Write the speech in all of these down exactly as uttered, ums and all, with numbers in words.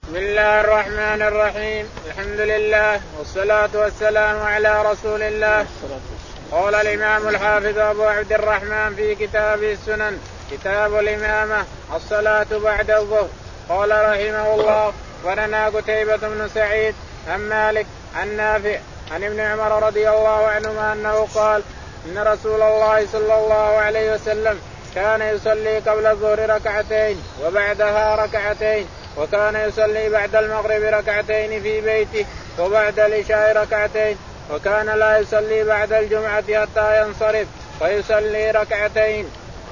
بسم الله الرحمن الرحيم. الحمد لله والصلاة والسلام على رسول الله. قال الإمام الحافظ أبو عبد الرحمن في كتابه السنن كتاب الإمامة الصلاة بعد الظهر. قال رحمه الله: ولنا قتيبة بن سعيد عن مالك عن نافع عن ابن عمر رضي الله عنهما أنه قال: إن رسول الله صلى الله عليه وسلم كان يصلي قبل الظهر ركعتين وبعدها ركعتين، وكان يصلي بعد المغرب ركعتين في بيته، وبعد العشاء ركعتين، وكان لا يصلي بعد الجمعة حتى ينصرف فيصلي ركعتين.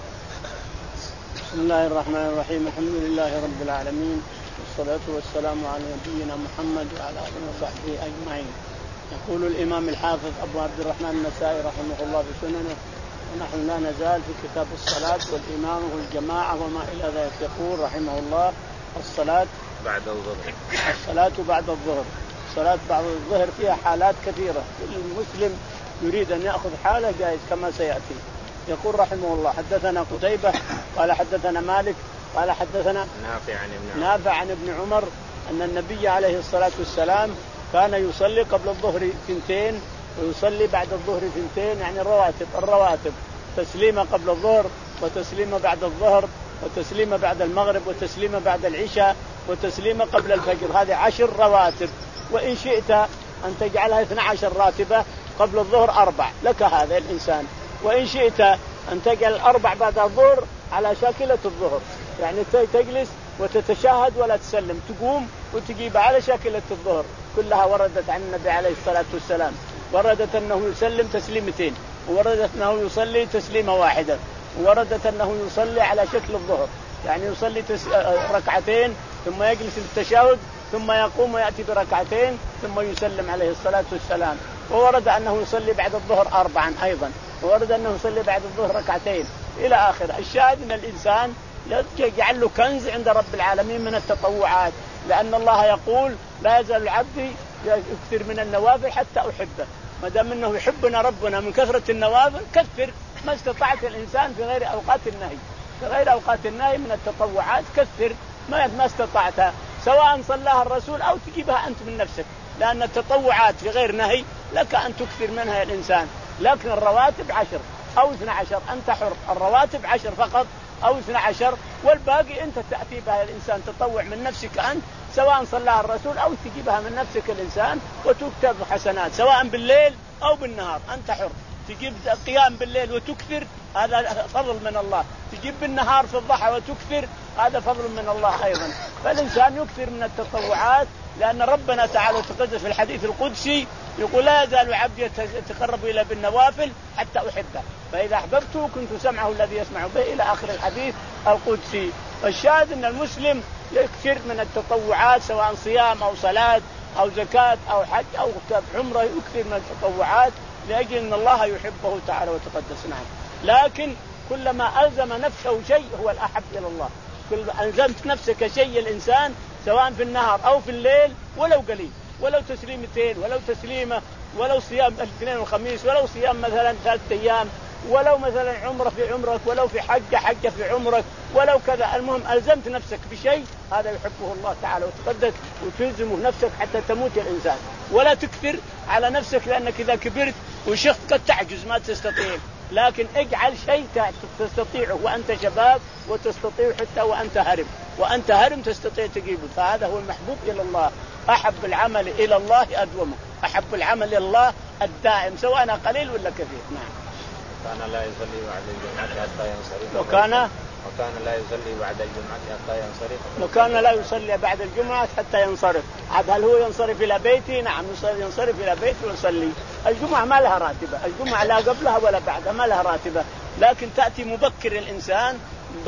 بسم الله الرحمن الرحيم. الحمد لله رب العالمين، والصلاة والسلام على نبينا محمد وعلى آله وصحبه أجمعين. يقول الإمام الحافظ أبو عبد الرحمن النسائي رحمه الله في سننه: ونحن لا نزال في كتاب الصلاة والإمام والجماعة وما إلى ذلك. يقول رحمه الله: الصلاة بعد الظهر. الصلاة بعد الظهر. الصلاة بعد الظهر فيها حالات كثيرة، المسلم يريد أن يأخذ حالة جائز كما سيأتي. يقول رحمه الله: حدثنا قتيبة قال حدثنا مالك قال حدثنا نافع عن ابن نافع عن ابن عمر أن النبي عليه الصلاة والسلام كان يصلي قبل الظهر ثنتين ويصلي بعد الظهر ثنتين، يعني الرواتب الرواتب تسليمة قبل الظهر وتسليمة بعد الظهر وتسليمة بعد المغرب وتسليمة بعد العشاء وتسليمة قبل الفجر. هذه عشر رواتب، وإن شئت أن تجعلها اثنى عشر راتبة قبل الظهر أربع لك هذا الإنسان، وإن شئت أن تجعل الأربع بعد الظهر على شاكلة الظهر، يعني تجلس وتتشاهد ولا تسلم، تقوم وتجيب على شاكلة الظهر. كلها وردت عن النبي عليه الصلاة والسلام، وردت أنه يسلم تسليمتين، ووردت أنه يصلي تسليمة واحدة، ووردت أنه يصلي على شكل الظهر، يعني يصلي تس... ركعتين ثم يجلس للتشهد ثم يقوم ويأتي بركعتين ثم يسلم عليه الصلاة والسلام. وورد أنه يصلي بعد الظهر أربعا أيضا، وورد أنه يصلي بعد الظهر ركعتين إلى آخر. الشاهد أن الإنسان يجعل له كنز عند رب العالمين من التطوعات، لأن الله يقول: لا يزال العبد يكثر من النوافل حتى أحبه. ما دام أنه يحبنا ربنا من كثرة النوافل كثر ما استطعت الإنسان في غير أوقات النهي، في غير أوقات النهي من التطوعات كثر ما ما استطعتها، سواء صلاها الرسول أو تجيبها أنت من نفسك، لأن التطوعات في غير نهي لك أن تكثر منها الإنسان. لكن الرواتب عشر أو اثنى عشر أنت حر، الرواتب عشر فقط أو اثنى عشر، والباقي أنت تأتي بها الإنسان تطوع من نفسك أنت، سواء صلاها الرسول أو تجيبها من نفسك الإنسان وتكتب حسنات سواء بالليل أو بالنهار. أنت حر، تجيب قيام بالليل وتكثر هذا فضل من الله، تجيب بالنهار في الضحى وتكثر هذا فضل من الله أيضا. فالإنسان يكثر من التطوعات، لأن ربنا تعالى وتقدس في الحديث القدسي يقول: لا يزال عبدي يتقرب إلى بالنوافل حتى أحبه، فإذا أحببته كنت سمعه الذي يسمع به، إلى آخر الحديث القدسي. الشاهد أن المسلم يكثر من التطوعات سواء صيام أو صلاة أو زكاة أو حج أو عمرة، يكثر من التطوعات لأجل أن الله يحبه تعالى وتقدس. نعم، لكن كلما ألزم نفسه شيء هو الأحب إلى الله. كل ألزمت نفسك شيء الإنسان سواء في النهار أو في الليل ولو قليل، ولو تسليمتين، ولو تسليمة، ولو صيام الاثنين والخميس، ولو صيام مثلا ثلاثة أيام، ولو مثلا عمرة في عمرك، ولو في حجة حجة في عمرك، ولو كذا. المهم ألزمت نفسك بشيء هذا يحبه الله تعالى وتقدس، وتلزمه نفسك حتى تموت الإنسان. ولا تكثر على نفسك، لأنك إذا كبرت وشخت قد تعجز ما تستطيع، لكن اجعل شيء تستطيعه وأنت شباب، وتستطيع حتى وأنت هرم، وأنت هرم تستطيع تجيبه. فهذا هو المحبوب إلى الله. أحب العمل إلى الله أدومه، أحب العمل إلى الله الدائم سواء قليل ولا كثير. نعم. كان لا يصلي بعد الجمعة حتى ينصرف. وكان وكان لا يصلي بعد الجمعة حتى ينصرف. وكان لا يصلي بعد الجمعة حتى ينصرف. عاد هل هو ينصرف إلى بيته؟ نعم، ينصرف إلى بيته ويصلي. الجمعة ما لها راتبة، الجمعة لا قبلها ولا بعدها، ما لها راتبة، لكن تأتي مبكر الإنسان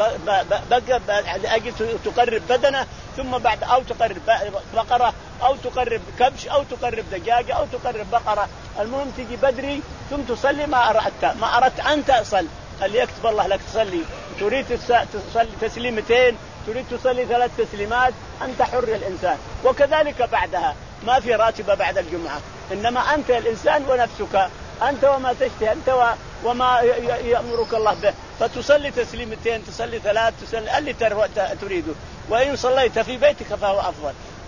بقى أجل تقرب بدنه، ثم بعد أو تقرب بقرة أو تقرب كبش أو تقرب دجاجة أو تقرب بقرة، المهم تجي بدري ثم تصلي ما أردت ما أردت أن تصل اللي يكتب الله لك تصلي. تريد تصلي تسليمتين، تريد تصلي ثلاث تسليمات، أنت حر الإنسان. وكذلك بعدها ما في راتبة بعد الجمعة، إنما أنت الإنسان ونفسك، أنت وما تشتهي أنت وما يأمرك الله به، فتصلي تسليمتين، تصلي ثلاث، تصلي اللي تريده. وإن صليت في بيتك فهو أفضل،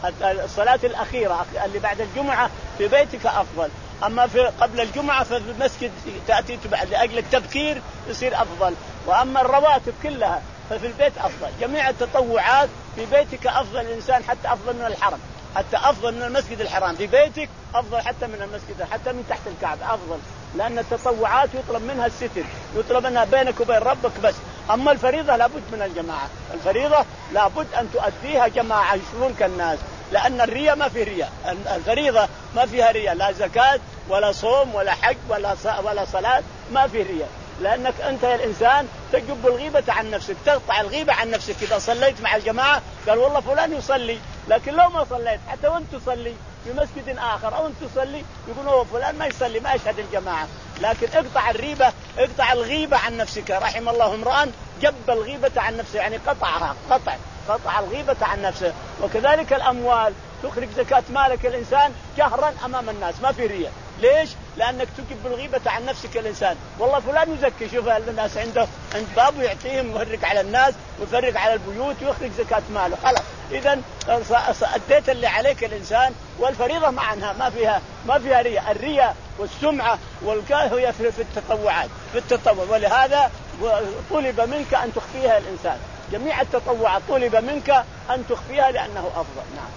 الصلاة الأخيرة اللي بعد الجمعة في بيتك أفضل، أما في قبل الجمعة ففي المسجد تأتي بعد لأجل التبكير يصير أفضل، وأما الرواتب كلها ففي البيت أفضل. جميع التطوعات في بيتك أفضل الإنسان، حتى أفضل من الحرم، حتى أفضل من المسجد الحرام. في بيتك أفضل حتى من المسجد، حتى من تحت الكعبة أفضل، لأن التطوعات يطلب منها الستر، يطلب منها بينك وبين ربك بس. أما الفريضة لابد من الجماعة، الفريضة لابد أن تؤديها جماعة يشوفونك الناس، لأن الرياء ما في رياء، الفريضة ما فيها رياء، لا زكاة ولا صوم ولا حج ولا ولا صلاة، ما في رياء، لأنك أنت يا الإنسان تجب الغيبة عن نفسك، تقطع الغيبة عن نفسك. إذا صليت مع الجماعة قال والله فلان يصلي، لكن لو ما صليت حتى وأنت تصلي في مسجد آخر أو أنت تصلي يقولوا فلان ما يصلي ما يشهد الجماعة، لكن اقطع الريبة، اقطع الغيبة عن نفسك. رحم الله امرأ جب الغيبة عن نفسه، يعني قطعها، قطع قطع الغيبة عن نفسه. وكذلك الأموال، تخرج زكاة مالك الإنسان جهرا أمام الناس، ما في رياء. ليش؟ لأنك تجب الغيبة عن نفسك الإنسان، والله فلان يزكي، شوف الناس عنده عند بابه يعطيهم ويفرق على الناس ويفرق على البيوت ويخرج زكاة ماله، خلاص. إذن أديت اللي عليك الإنسان، والفريضة معناها ما فيها ما فيها رياء. الرياء والسمعة والكاه هي في التطوعات، في التطوع، ولهذا طلب منك أن تخفيها الإنسان. جميع التطوعات طلب منك أن تخفيها لأنه أفضل. نعم.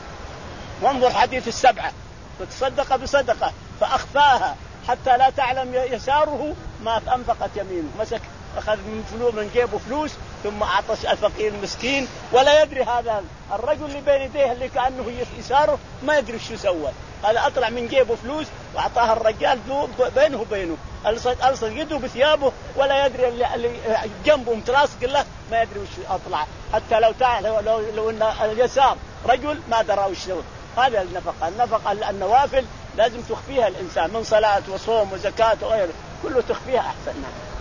وانظر حديث السبعة، فتصدق بصدقة فأخفاها حتى لا تعلم يساره ما أنفقت يمينه. مسك أخذ من فلوس من جيبه فلوس ثم أعطش الفقير المسكين ولا يدري هذا الرجل اللي بين يديه اللي كأنه يساره ما يدري شو سوى. هذا أطلع من جيبه فلوس وأعطاها الرجال بينه وبينه، ألصق يده بثيابه ولا يدري اللي جنبه متلاصق له ما يدري وش أطلع. حتى لو تعالى لو لو أن اليسار رجل ما درى وش سوى. هذا النفقة، النفقة النوافل لازم تخفيها الإنسان من صلاة وصوم وزكاة وغيره، كله تخفيها أحسن.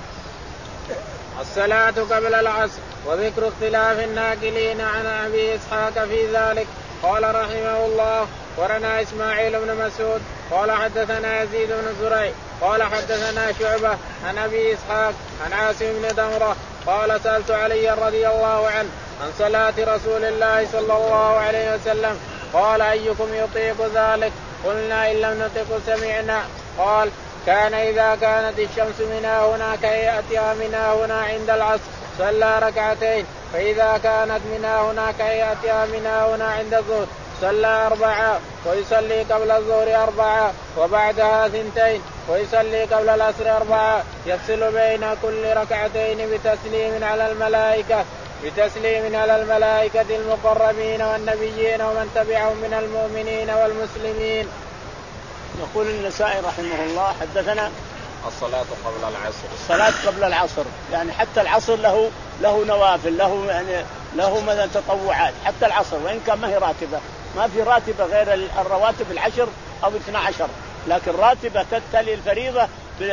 الصلاة قبل العصر. وذكر اختلاف الناقلين عن أبي إسحاق في ذلك. قال رحمه الله ورنا إسماعيل بن مسعود قال حدثنا يزيد بن زريع قال حدثنا شعبة عن أبي إسحاق عن عاصم بن دمرة قال سألت علي رضي الله عنه عن صلاة رسول الله صلى الله عليه وسلم قال أيكم يطيق ذلك؟ قلنا إن لم نطق سمعنا. قال كان إذا كانت الشمس منا هنا كهيئتها منا هنا عند العصر صلى ركعتين، فإذا كانت منا هنا كهيئتها منا هنا عند الظهر صلى أربعة، ويصلي قبل الظهر أربعة وبعدها ثنتين، ويصلي قبل العصر أربعة، يفصل بين كل ركعتين بتسليم على الملائكة بتسليم على الملائكة المقربين والنبيين ومن تبعهم من المؤمنين والمسلمين. يقول النسائي رحمه الله حدثنا الصلاة قبل العصر. الصلاة قبل العصر يعني حتى العصر له له نوافل، له يعني له مثلا تطوعات حتى العصر، وإن كان ما هي راتبة، ما في راتبة غير الرواتب العشر أو اثنا عشر، لكن راتبة تتلي الفريضة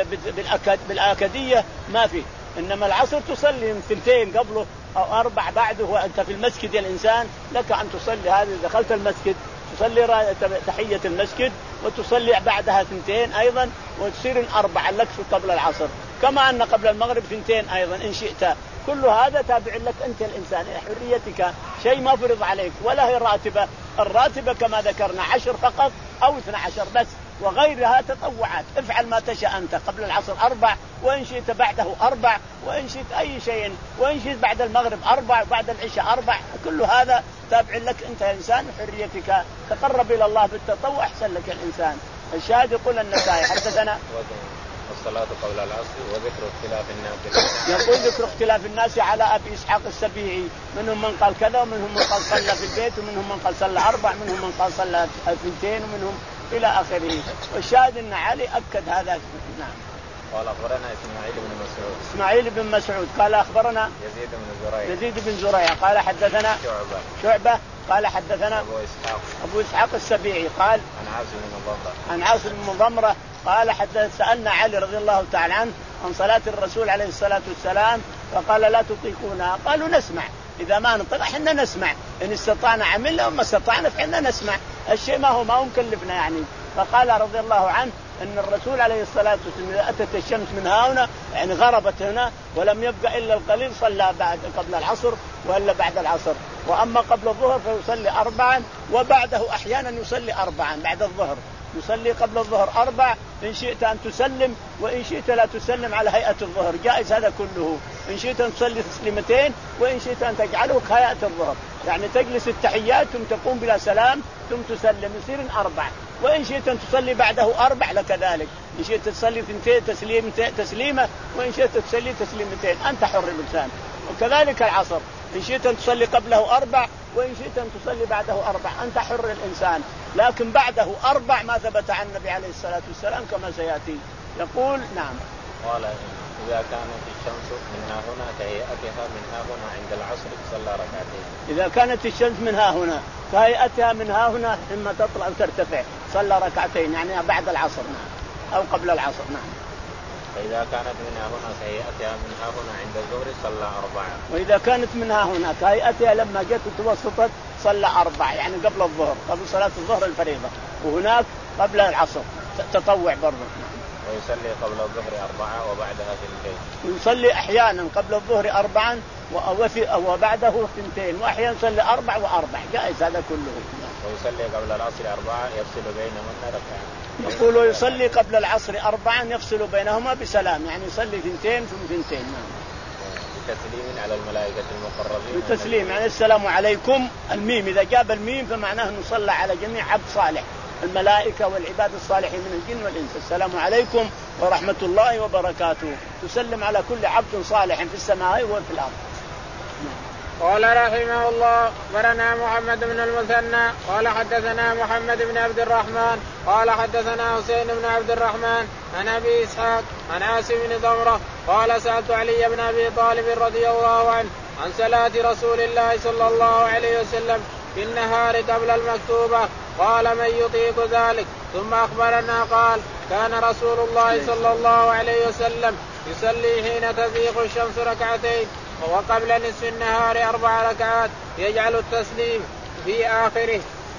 بالأكدية ما في. إنما العصر تصلي ثنتين قبله أو أربع بعده وأنت في المسجد. الإنسان لك أن تصلي هذه، دخلت المسجد تصلي تحية المسجد وتصلي بعدها ثنتين أيضا وتصير أربعة لك قبل العصر، كما أن قبل المغرب ثنتين أيضا إن شئت. كل هذا تابع لك أنت الإنسان، حريتك، شيء ما فرض عليك ولا هي راتبة. الراتبة كما ذكرنا عشر فقط أو اثنا عشر بس، وغيرها تطوعات. افعل ما تشاء أنت، قبل العصر أربع، وإن شئت بعده أربع، وإن شئت أي شيء، وإن شئت بعد المغرب أربع، وبعد العشاء أربع. كل هذا تابع لك أنت إنسان، حريتك، تقرب إلى الله بالتطوع أحسن لك الإنسان. الشاهد يقول النسائي حدثنا الصلاة قبل العصر وذكر اختلاف الناس. يقول ذكر اختلاف الناس على أبي إسحاق السبيعي، منهم من قال كذا ومنهم من قال صلى في البيت ومنهم من قال صلى أربع منهم من قال صلى اثنتين ومنهم إلى آخره. والشاهد أن علي أكد هذا. نعم. قال أخبرنا إسماعيل بن مسعود إسماعيل بن مسعود قال أخبرنا يزيد بن زريع يزيد بن زريع قال حدثنا شعبة شعبة قال حدثنا أبو إسحاق أبو إسحاق السبيعي قال عن عاصم بن ضمرة عن عاصم بن ضمرة قال حدث سألنا علي رضي الله تعالى عنه عن صلاة الرسول عليه الصلاة والسلام فقال لا تطيقونها. قالوا نسمع، إذا ما نطيق احنا نسمع، إن استطعنا عملنا وما استطعنا فإحنا نسمع، الشيء ما هو ما هو مكلفنا يعني. فقال رضي الله عنه أن الرسول عليه الصلاة والسلام أتت الشمس من هنا يعني غربت هنا ولم يبقى إلا القليل صلى بعد قبل العصر وإلا بعد العصر، وأما قبل الظهر فيصلي أربعا، وبعده أحيانا يصلي أربعا بعد الظهر، يصلي قبل الظهر أربع، إن شئت أن تسلم وإن شئت لا تسلم على هيئة الظهر، جائز هذا كله. إن شئت أن تصلي تسليمتين وإن شئت أن تجعله كهيئة الظهر، يعني تجلس التحيات ثم تقوم بلا سلام ثم تسلم، يصير أربع. وإن شئت أن تصلي بعده أربع لكذلك، إن شئت تصلي ثنتين تسليم تسليمة وإن شئت تصلي تسليمتين، أنت حر الإنسان. وكذلك العصر، إن شئت أن تصلي قبله أربع وإن شئت أن تصلي بعده أربع، أنت حر الإنسان. لكن بعده أربع ما ثبت عن النبي عليه الصلاة والسلام كما سيأتي. يقول نعم. قال إذا كانت الشمس من ها هنا كهيئتها من ها هنا عند العصر صلى ركعتين. إذا كانت الشمس من ها هنا كهيئتها من ها هنا ثم تطلع وترتفع صلى ركعتين، يعني بعد العصر نعم أو قبل العصر نعم. فإذا كانت من ها هنا كهيئتها من ها هنا عند الظهر صلى أربعة. وإذا كانت من ها هنا كهيئتها لما جت وتوسطت صلى أربعة، يعني قبل الظهر قبل صلاة الظهر الفريضة، وهناك قبل العصر تطوع برضه. ويصلي قبل الظهر أربعة وبعدها ثنتين. ويصلي أحيانا قبل الظهر أربعا وبعده ثنتين، وأحيانا يصلي أربع وأربع، جائز هذا كله. ويصلي قبل العصر أربعة يفصل بينهن ركعة. يقول ويصلي قبل العصر أربعا يفصل بينهما بسلام، يعني يصلي ثنتين ثم ثنتين. بتسليم على الملائكة المقربين. بتسليم يعني السلام عليكم، الميم إذا جاب الميم فمعناه أنه صلى على جميع عبد صالح، الملائكة والعباد الصالحين من الجن والإنس. السلام عليكم ورحمة الله وبركاته، تسلم على كل عبد صالح في السماء وفي الأرض. قال رحمه الله أخبرنا محمد بن المثنى قال حدثنا محمد بن عبد الرحمن قال حدثنا حسين بن عبد الرحمن عن أبي إسحاق عن عاصم بن ضمرة قال سألت علي بن أبي طالب رضي الله عنه عن صلاة رسول الله صلى الله عليه وسلم في النهار قبل المكتوبة قال من يطيق ذلك. ثم أخبرنا قال كان رسول الله صلى الله عليه وسلم يصلي حين تزيغ الشمس ركعتين وقبل نصف النهار أربع ركعات يجعل التسليم في آخره.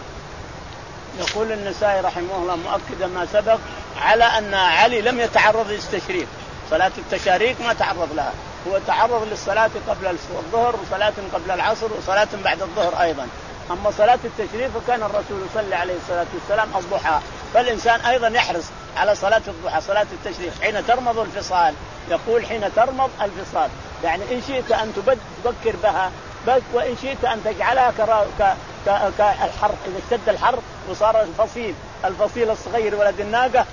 يقول النسائي رحمه الله مؤكدا ما سبق على أن علي لم يتعرض للتشريق، صلاة التشاريق ما تعرض لها، هو تعرض للصلاة قبل الظهر وصلاة قبل العصر وصلاة بعد الظهر أيضا. أما صلاة التشريق فكان الرسول صلى عليه الصلاة والسلام الضحى، فالإنسان أيضا يحرص على صلاة الضحى صلاة التشريق حين ترمض الفصال. يقول حين ترمض الفصال، يعني إن شئت أن تبكر بها بس، وإن شئت أن تجعلها كالحر إذا اشتد الحر وصار الفصيل الفصيل الصغير ولد الناقة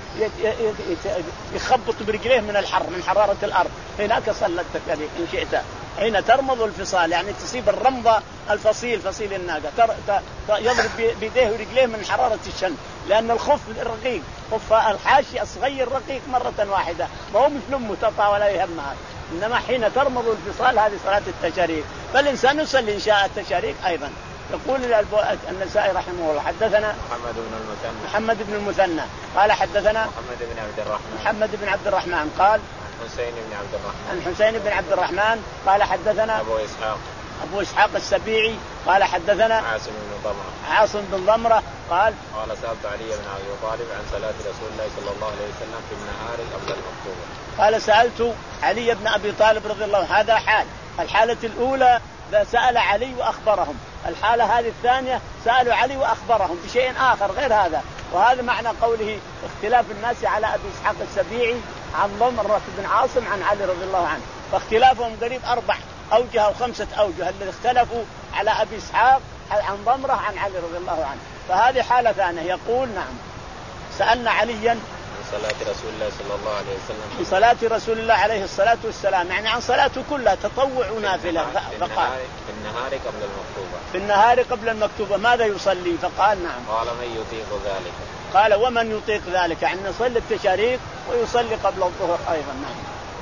يخبط برجليه من الحر من حرارة الأرض، هناك صلت كذلك إن شئت حين ترمض الفصال، يعني تصيب الرمضة الفصيل فصيل الناقة يضرب بيديه ورجليه من حرارة الشمس، لأن الخف الرقيق خف الحاشي الصغير رقيق مرة واحدة ما هو مثل أمه تطع ولا يهمها. إنما حين ترمض الفصال هذه صلاة التشاريق، فالإنسان يصلي إن شاء التشاريق أيضا. يقول النسائي رحمه الله حدثنا محمد بن المثنى محمد بن المثنى قال حدثنا محمد بن عبد الرحمن محمد بن عبد الرحمن قال حسين بن عبد الرحمن عن حسين بن عبد الرحمن قال حدثنا أبو إسحاق أبو إسحاق السبيعي قال حدثنا عاصم بن ضمرة عاصم بن ضمرة قال قال سألت علي بن أبي طالب عن صلاة رسول الله صلى الله عليه وسلم في النهار قبل المكتوبة. قال سألت علي بن أبي طالب رضي الله عنه، هذا حال. الحالة الأولى سأل علي وأخبرهم، الحالة هذه الثانية سألوا علي وأخبرهم بشيء آخر غير هذا. وهذا معنى قوله اختلاف الناس على أبي إسحاق السبيعي عن ضمرة بن عاصم عن علي رضي الله عنه، فاختلافهم قريب أربع أوجه أو خمسة أوجه الذي اختلفوا على أبي إسحاق عن ضمرة عن علي رضي الله عنه. فهذه حالة ثانية. يقول نعم سألنا عليا صلاة رسول الله صلى الله عليه وسلم في صلاة رسول الله عليه الصلاة والسلام، يعني عن صلاته كلها تطوع ونافلة. فقال في النهار قبل المكتوبة في النهار قبل المكتوبة ماذا يصلي؟ فقال نعم. قال من يطيق ذلك؟ قال ومن يطيق ذلك، يعني يصلي التشاريق ويصلي قبل الظهر أيضا. نعم.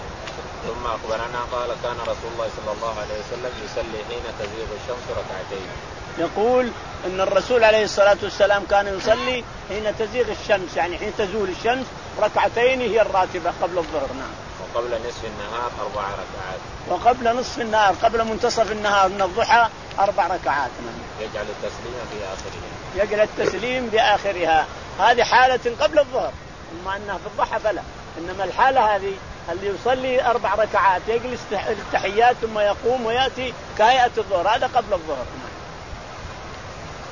ثم أخبرنا قال كان رسول الله صلى الله عليه وسلم يصلي حين تزيغ الشمس ركعتين. يقول ان الرسول عليه الصلاة والسلام كان يصلي حين تزيغ الشمس، يعني حين تزول الشمس ركعتين هي الراتبة قبل الظهر. نعم. وقبل نصف النهار أربع ركعات. وقبل نصف النهار قبل منتصف النهار من الضحى أربع ركعات. نعم. يجعل التسليم في آخرها. يجعل التسليم بآخرها. هذه حالة قبل الظهر، أما أنها في الضحى فلا. إنما الحالة هذه اللي يصلي أربع ركعات يجلس التحيات ثم يقوم ويأتي كهيئة الظهر، هذا قبل الظهر.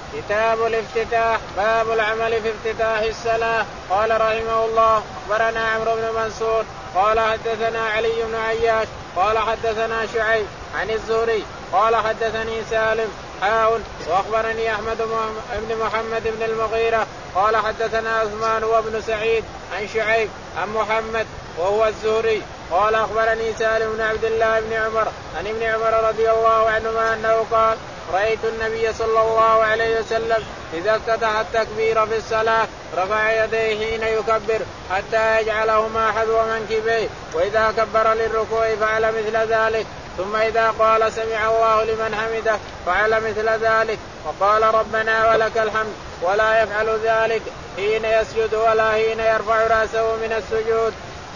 كتاب الافتتاح. باب العمل في افتتاح الصلاة. قال رحمه الله أخبرنا عمرو بن منصور قال حدثنا علي بن عياش قال حدثنا شعيب عن الزهري قال حدثني سالم حاء وأخبرني أحمد بن محمد بن المغيرة قال حدثنا عثمان وابن سعيد عن شعيب عن محمد وهو الزهري قال أخبرني سالم بن عبد الله بن عمر عن ابن عمر رضي الله عنهما أنه قال رأيت النبي صلى الله عليه وسلم إذا افتتح التكبير في الصلاة رفع يديه حين يكبر حتى يجعلهما حذو منكبيه وإذا كبر للركوع فعل مثل ذلك ثم إذا قال سمع الله لمن حمده فعل مثل ذلك وقال ربنا ولك الحمد ولا يفعل ذلك حين يسجد ولا حين يرفع رأسه من السجود.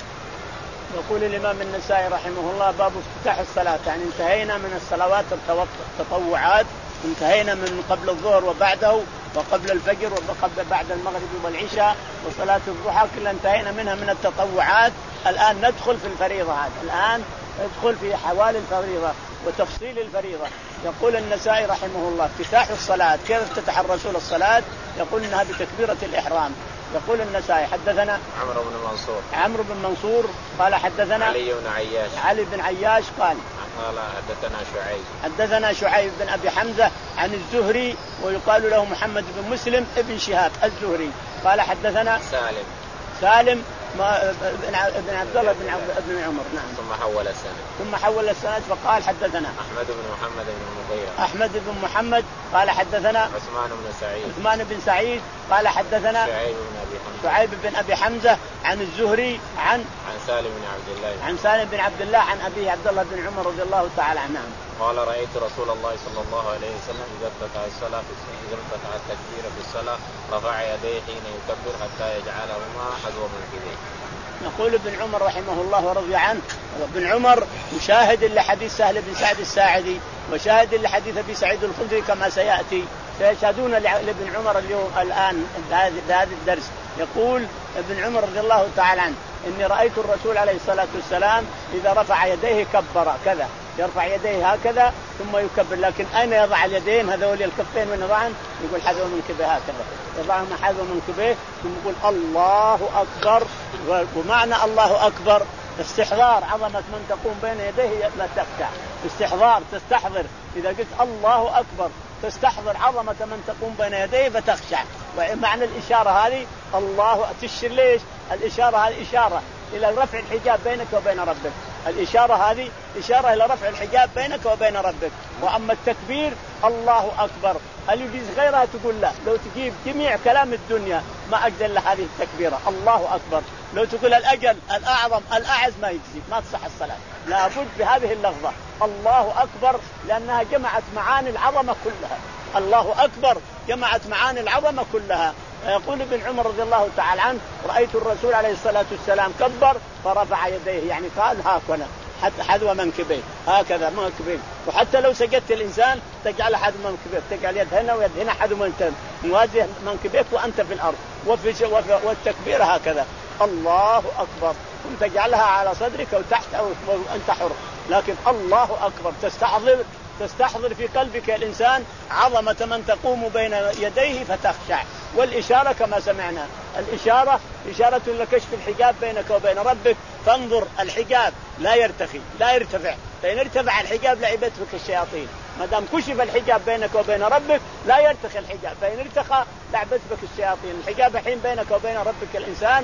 يقول الإمام النسائي رحمه الله باب افتتاح الصلاة، يعني انتهينا من الصلوات التطوعات، انتهينا من قبل الظهر وبعده وقبل الفجر وقبل بعد المغرب والعشاء وصلاة الضحى كلها انتهينا منها من التطوعات. الآن ندخل في الفريضة، هذا الآن ندخل في حوالي الفريضة وتفصيل الفريضة. يقول النسائي رحمه الله افتتاح الصلاة، كيف افتتح الرسول الصلاة؟ يقول انها بتكبيرة الإحرام. يقول النسائي حدثنا عمرو بن منصور عمرو بن منصور قال حدثنا علي بن عياش علي بن عياش قال قال حدثنا شعيب حدثنا شعيب بن أبي حمزة عن الزهري ويقال له محمد بن مسلم ابن شهاب الزهري قال حدثنا سالم سالم بن عبد الله بن بن عمر نعم ثم حول السند ثم حول السند فقال حدثنا أحمد بن محمد بن المغيرة أحمد بن محمد قال حدثنا عثمان بن سعيد عثمان بن سعيد قال حدثنا شعيب بن أبي حمزة شعيب بن أبي حمزة عن الزهري عن عن سالم بن عبد الله عن سالم بن عبد الله عن أبيه عبد الله بن عمر رضي الله تعالى عنه قال رأيت رسول الله صلى الله عليه وسلم إذا افتتح الصلاة إذا افتتح التكبير في الصلاة رفع يديه حين يكبر حتى يجعلهما حذو منكبيه. يقول ابن عمر رحمه الله ورضي عنه ابن عمر مشاهد لحديث سهل بن سعد الساعدي وشاهد لحديث أبي سعيد الخدري كما سيأتي سيشهدون لابن عمر اليوم الآن بهذا الدرس. يقول ابن عمر رضي الله تعالى عنه إني رأيت الرسول عليه الصلاة والسلام إذا رفع يديه كبر كذا، يرفع يديه هكذا ثم يكبر، لكن أين يضع اليدين هذول الكفين وين يضعهم؟ يقول حذو منكبيه هكذا، يضعهم حذو منكبيه ثم يقول الله أكبر. ومعنى الله أكبر استحضار عظمة من تقوم بين يديه لا تخشع، استحضار تستحضر، إذا قلت الله أكبر تستحضر عظمة من تقوم بين يديه فتخشع. ومعنى الإشارة هذه الله تشير ليش؟ الإشارة هذه إشارة إلى رفع الحجاب بينك وبين ربك، الإشارة هذه إشارة إلى رفع الحجاب بينك وبين ربك. وأما التكبير الله أكبر هل يجيز غيرها؟ تقول لا، لو تجيب جميع كلام الدنيا ما أجل هذه التكبيرة الله أكبر. لو تقول الأجل الأعظم الأعز ما يجزي، ما تصح الصلاة، لابد بهذه اللفظة الله أكبر لأنها جمعت معاني العظمة كلها. الله أكبر جمعت معاني العظمة كلها. يقول ابن عمر رضي الله تعالى عنه رأيت الرسول عليه الصلاة والسلام كبر فرفع يديه، يعني قال هكذا حتى حذو منكبيه هكذا منكبيه. وحتى لو سجدت الإنسان تجعل حذو منكبيه، تجعل يد هنا ويد هنا حذو منكبيه مواجه منكبيك وأنت في الأرض. وفي والتكبير هكذا الله أكبر ثم تجعلها على صدرك أو تحت أو أنت حر، لكن الله أكبر تستحضر تستحضر في قلبك الإنسان عظمة من تقوم بين يديه فتخشع. والإشارة كما سمعنا الإشارة إشارة لكشف الحجاب بينك وبين ربك، فانظر الحجاب لا يرتخي لا يرتفع، فإن ارتفع الحجاب لعبت بك الشياطين. ما دام كشف الحجاب بينك وبين ربك لا يرتخي الحجاب، فإن ارتخى لعبت بك الشياطين. الحجاب الحين بينك وبين ربك الإنسان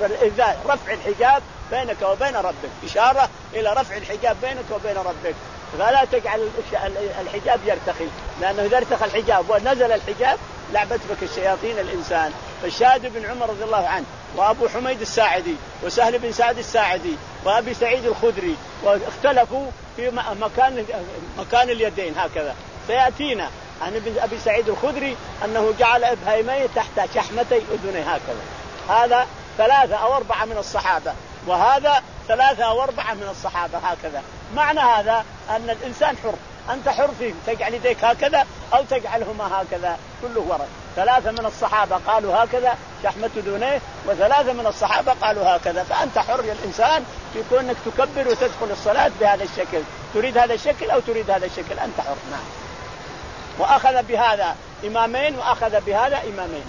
رفع الحجاب بينك وبين ربك، إشارة إلى رفع الحجاب بينك وبين ربك. فلا تجعل الحجاب يرتخي، لأنه إذا ارتخى الحجاب ونزل الحجاب لعبت بك الشياطين الإنسان. فالشاهد بن عمر رضي الله عنه وأبو حميد الساعدي وسهل بن سعد الساعدي وأبي سعيد الخدري واختلفوا في مكان مكان اليدين هكذا. سيأتينا عن أبي سعيد الخدري أنه جعل إبهاميه تحت شحمتي أذنيه هكذا. هذا ثلاثة أو أربعة من الصحابة، وهذا ثلاثة أو أربعة من الصحابة هكذا. معنى هذا أن الإنسان حر، أنت حر فيه تجعل يديك هكذا أو تجعلهما هكذا، كله ورد. ثلاثة من الصحابة قالوا هكذا شحمة أذنيه، وثلاثة من الصحابة قالوا هكذا. فأنت حر يا الإنسان في كونك تكبر وتدخل الصلاة بهذا الشكل، تريد هذا الشكل أو تريد هذا الشكل أنت حر. نعم. وأخذ بهذا إمامين وأخذ بهذا إمامين.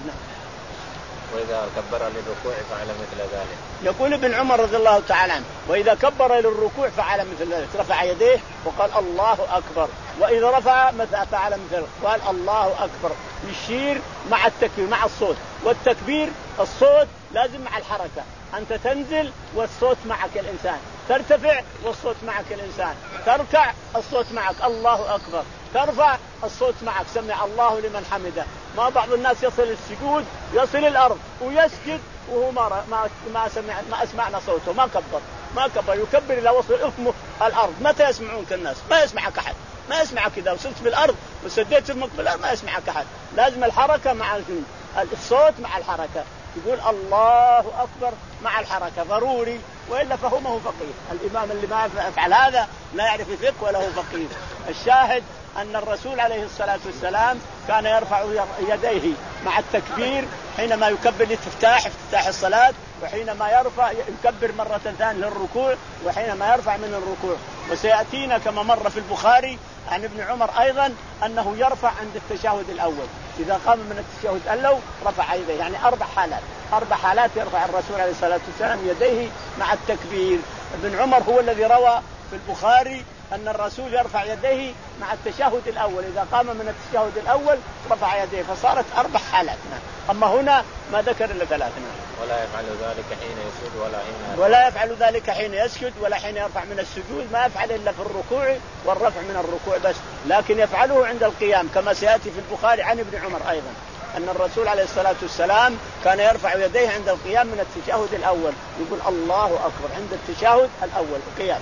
وإذا كبر للركوع فعل مثل ذلك. يقول ابن عمر رضي الله تعالى عنه وإذا كبر للركوع فعل مثل ذلك، رفع يديه وقال الله أكبر، وإذا رفع فعل مثل ذلك قال الله أكبر، يشير مع التكبير مع الصوت. والتكبير الصوت لازم مع الحركة، أنت تنزل والصوت معك الإنسان، ترتفع والصوت معك الإنسان، تركع الصوت معك الله أكبر، ترفع الصوت معك سمع الله لمن حمده. ما بعض الناس يصل السجود يصل الأرض ويسجد وهو ما ما ما سمع ما أسمعنا صوته، ما كبر ما كبر يكبر إلى وصل إفمه الأرض. متى يسمعونك الناس؟ ما يسمعك أحد، ما يسمعك إذا وصلت بالأرض وسديت فمك بالأرض ما يسمعك أحد. لازم الحركة مع الصوت مع الحركة، يقول الله أكبر مع الحركة ضروري، وإلا فهو ما هو فقيه. الإمام اللي ما يفعل هذا لا يعرف الفقه ولا هو فقيه. الشاهد أن الرسول عليه الصلاة والسلام كان يرفع يديه مع التكبير حينما يكبر لافتتاح افتتاح الصلاة، وحينما يرفع يكبر مرة ثانية للركوع، وحينما يرفع من الركوع. وسيأتينا كما مر في البخاري عن ابن عمر أيضا أنه يرفع عند التشهد الأول، إذا قام من التشهد الأول رفع يديه، يعني أربع حالات أربع حالات يرفع الرسول عليه الصلاة والسلام يديه مع التكبير. ابن عمر هو الذي روى في البخاري أن الرسول يرفع يديه مع التشهد الأول، إذا قام من التشهد الأول رفع يديه، فصارت أربع حالات. أما هنا ما ذكر إلا ثلاثة. ولا يفعل ذلك حين يسجد ولا حين ولا يفعل ذلك حين يسجد ولا حين يرفع من السجود، ما يفعل إلا في الركوع والرفع من الركوع بس، لكن يفعله عند القيام كما سيأتي في البخاري عن ابن عمر أيضا أن الرسول عليه الصلاة والسلام كان يرفع يديه عند القيام من التشهد الأول، يقول الله أكبر عند التشهد الأول القيام.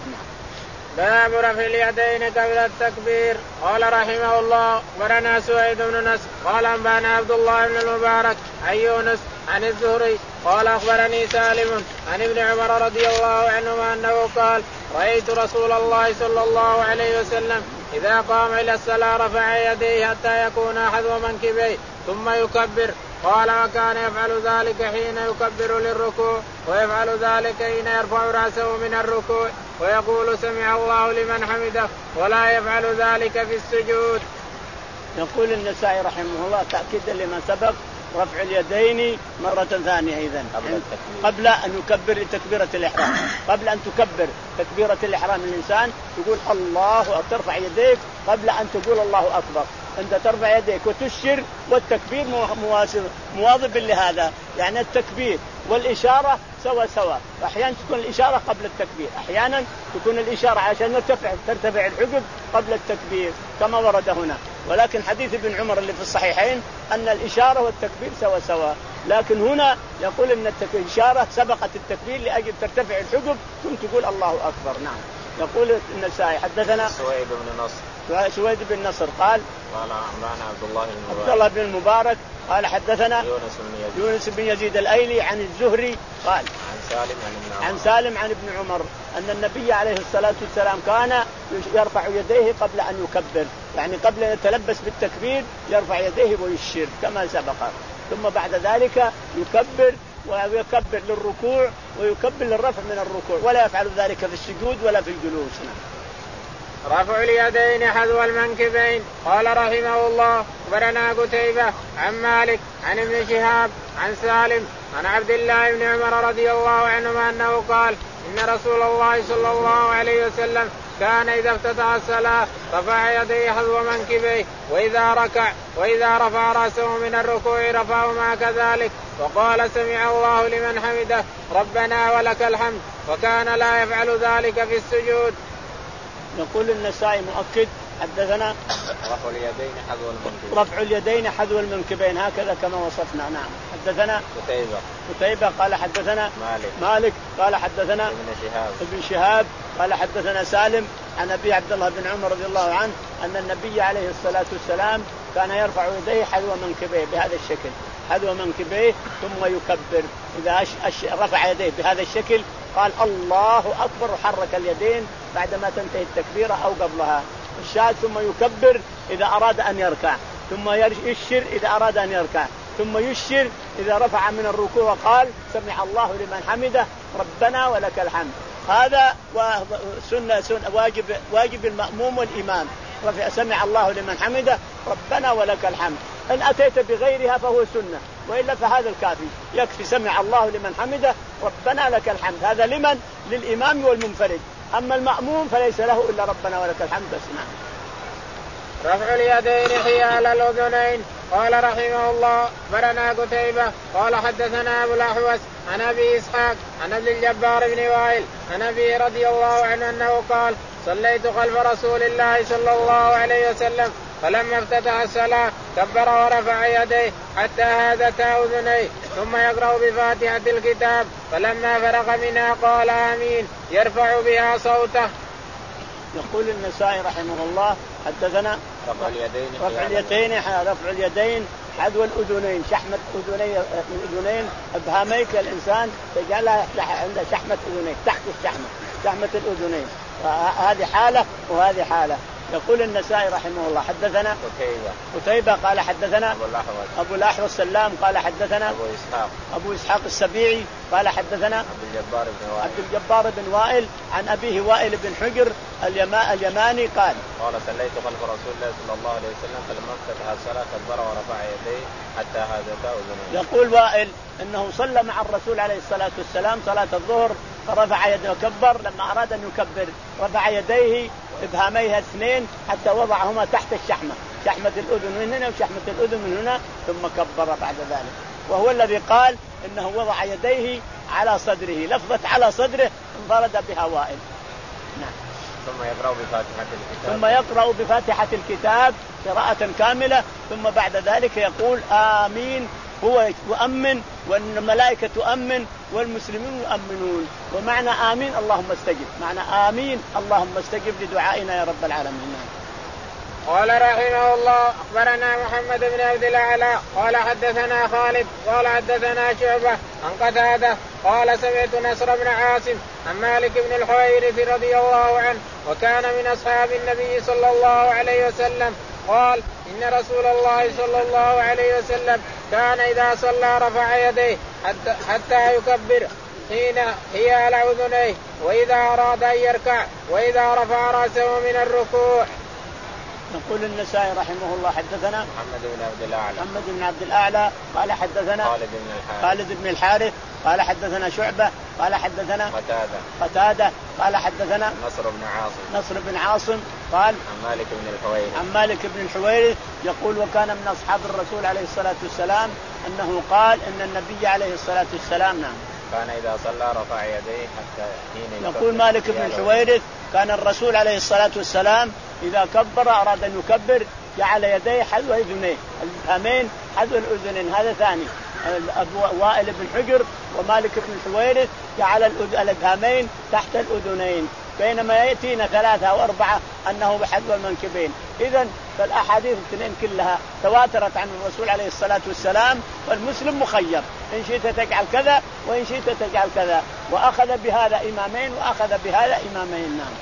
باب رفع اليدين قبل التكبير. قال رحمه الله أخبرنا سويد بن نصر قال أنبأنا عبد الله بن المبارك عن يونس عن الزهري قال أخبرني سالم عن ابن عمر رضي الله عنهما أنه قال رأيت رسول الله صلى الله عليه وسلم إذا قام إلى الصلاة رفع يديه حتى يكون حذو منكبيه ثم يكبر. قال وكان يفعل ذلك حين يكبر للركوع، ويفعل ذلك حين يرفع رأسه من الركوع ويقول سمع الله لمن حمده، ولا يفعل ذلك في السجود. يقول النسائي رحمه الله تأكيدا لما سبق رفع اليدين مرة ثانية إذن قبل أن يكبر تكبيرة الإحرام، قبل أن تكبر تكبيرة الإحرام الإنسان تقول الله، ترفع يديك قبل أن تقول الله أكبر، أنت ترفع يديك وتشير، والتكبير مواظب لهذا، يعني التكبير والإشارة سوا سوا، أحيانا تكون الإشارة قبل التكبير، أحيانا تكون الإشارة عشان نرتفع ترتفع الحجب قبل التكبير كما ورد هنا. ولكن حديث ابن عمر اللي في الصحيحين أن الإشارة والتكبير سوا سوا، لكن هنا يقول أن الإشارة سبقت التكبير لأجل ترتفع الحجب ثم تقول الله أكبر. نعم. يقول النسائي حدثنا سويد بن نصر سويد بن نصر قال قال معنا عبد الله بن المبارك عبد الله بن المبارك قال حدثنا يونس بن يزيد, يونس بن يزيد الأيلي عن الزهري قال عن سالم عن ابن عمر عن سالم عن ابن عمر أن النبي عليه الصلاة والسلام كان يرفع يديه قبل أن يكبر، يعني قبل أن يتلبس بالتكبير يرفع يديه ويشير كما سبق، ثم بعد ذلك يكبر ويكبر للركوع ويكبر للرفع من الركوع، ولا يفعل ذلك في السجود ولا في الجلوس. رفع اليدين حذو المنكبين. قال رحمه الله أخبرنا قتيبة عن مالك عن ابن شهاب عن سالم عن عبد الله بن عمر رضي الله عنهما أنه قال إن رسول الله صلى الله عليه وسلم كان إذا افتتح الصلاة رفع يديه حذو منكبيه، وإذا ركع وإذا رفع رأسه من الركوع رفعهما كذلك، وقال سمع الله لمن حمده ربنا ولك الحمد، وكان لا يفعل ذلك في السجود. يقول النسائي مؤكد حدثنا رفع اليدين حذو المنكبين رفع اليدين حذو المنكبين هكذا كما وصفنا. نعم. حدثنا قتيبة قتيبة قال حدثنا مالك مالك قال حدثنا ابن شهاب ابن شهاب قال حدثنا سالم عن أبي عبد الله بن عمر رضي الله عنه أن النبي عليه الصلاة والسلام كان يرفع يديه حذو منكبيه بهذا الشكل، حذو منكبيه ثم يكبر، إذا أش أش رفع يديه بهذا الشكل قال الله أكبر وحرك اليدين بعدما تنتهي التكبيرة أو قبلها. الشاهد ثم يكبر إذا أراد أن يركع، ثم يشر إذا أراد أن يركع، ثم يشر إذا رفع من الركوع وقال سمع الله لمن حمده ربنا ولك الحمد. هذا سنة, سنة واجب, واجب المأموم والإمام، رفع سمع الله لمن حمده ربنا ولك الحمد. إن أتيت بغيرها فهو سنة، وإلا فهذا الكافي يكفي سمع الله لمن حمده ربنا لك الحمد. هذا لمن؟ للإمام والمنفرد. أما المأموم فليس له إلا ربنا ولك الحمد. اسمع. رفع اليدين حيال الأذنين. قال رحمه الله أخبرنا قتيبة قال حدثنا أبو الأحوص عن أبي إسحاق عن عبد الجبار بن وائل عن أبي رضي الله عنه أنه قال صليت خلف رسول الله صلى الله عليه وسلم فلما افتتح الصلاة كبر ورفع يديه حتى هادتا أذنيه ثم يقرأ بفاتحة الكتاب فلما فرغ منها قال آمين يرفع بها صوته. يقول النسائي رحمه الله حدثنا رفع اليدين رفع اليدين رفع اليدين حذو الأذنين، شحمة أذني الأذنين إبهاميك الإنسان تجعلها عند شحمة أذنيك تحت الشحمة شحمة الأذنين، هذه حالة وهذه حالة. يقول النسائي رحمه الله حدثنا قتيبة قتيبة قال حدثنا أبو الأحوص أبو الأحوص السلام قال حدثنا أبو إسحاق أبو إسحاق السبيعي قال حدثنا عبد الجبار بن وائل عبد الجبار بن وائل عن أبيه وائل بن حجر اليما اليماني قال قال صليت خلف رسول الله صلى الله عليه وسلم فلما افتتح الصلاة كبر ورفع يديه حتى هادتا أذنيه. يقول وائل أنه صلى مع الرسول عليه الصلاة والسلام صلاة الظهر فرفع يده وكبر، لما أراد أن يكبر رفع يديه إبهاميها اثنين حتى وضعهما تحت الشحمة شحمة الأذن من هنا وشحمة الأذن من هنا ثم كبر بعد ذلك. وهو الذي قال إنه وضع يديه على صدره، لفظة على صدره انفرد بها وائل. نعم. ثم يقرأ بفاتحة الكتاب ثم يقرأ بفاتحة الكتاب قراءة كاملة ثم بعد ذلك يقول آمين، هو يؤمن والملائكة تؤمن والمسلمون يؤمنون. ومعنى آمين اللهم استجب، معنى آمين اللهم استجب لدعائنا يا رب العالمين. قال رحمه الله أخبرنا محمد بن عبد الأعلى قال حدثنا خالد قال حدثنا شعبة عن قتادة قال سمعت نصر بن عاصم عن مالك بن الحويرث رضي الله عنه وكان من أصحاب النبي صلى الله عليه وسلم قال إن رسول الله صلى الله عليه وسلم كان إذا صلى رفع يديه حتى, حتى يكبر حين هي على أذنيه وإذا أراد أن يركع وإذا رفع رأسه من الركوع. نقول النسائي رحمه الله حدثنا محمد بن عبد الأعلى محمد بن عبد الأعلى قال حدثنا خالد بن الحارث خالد بن الحارث قال حدثنا شعبة قال حدثنا قتادة قتادة قال حدثنا نصر بن عاصم نصر بن عاصم قال عن مالك بن الحويرث عن مالك بن الحويرث يقول وكان من أصحاب الرسول عليه الصلاة والسلام أنه قال إن النبي عليه الصلاة والسلام نعم كان إذا صلى رفع يديه حتى حين يقول مالك بن الحويرث كان الرسول عليه الصلاة والسلام إذا كبر أراد أن يكبر جعل يديه حذو أذنيه الإبهامين حذو الأذنين. هذا ثاني أبو وائل بن حجر ومالك بن الحويرث جعل الإبهامين تحت الأذنين، بينما يأتينا ثلاثة أو أربعة أنه بحذو المنكبين. إذن فالأحاديث الاثنين كلها تواترت عن الرسول عليه الصلاة والسلام، والمسلم مخير إن شئت تجعل كذا وإن شئت تجعل كذا، وأخذ بهذا إمامين وأخذ بهذا إمامين. نعم.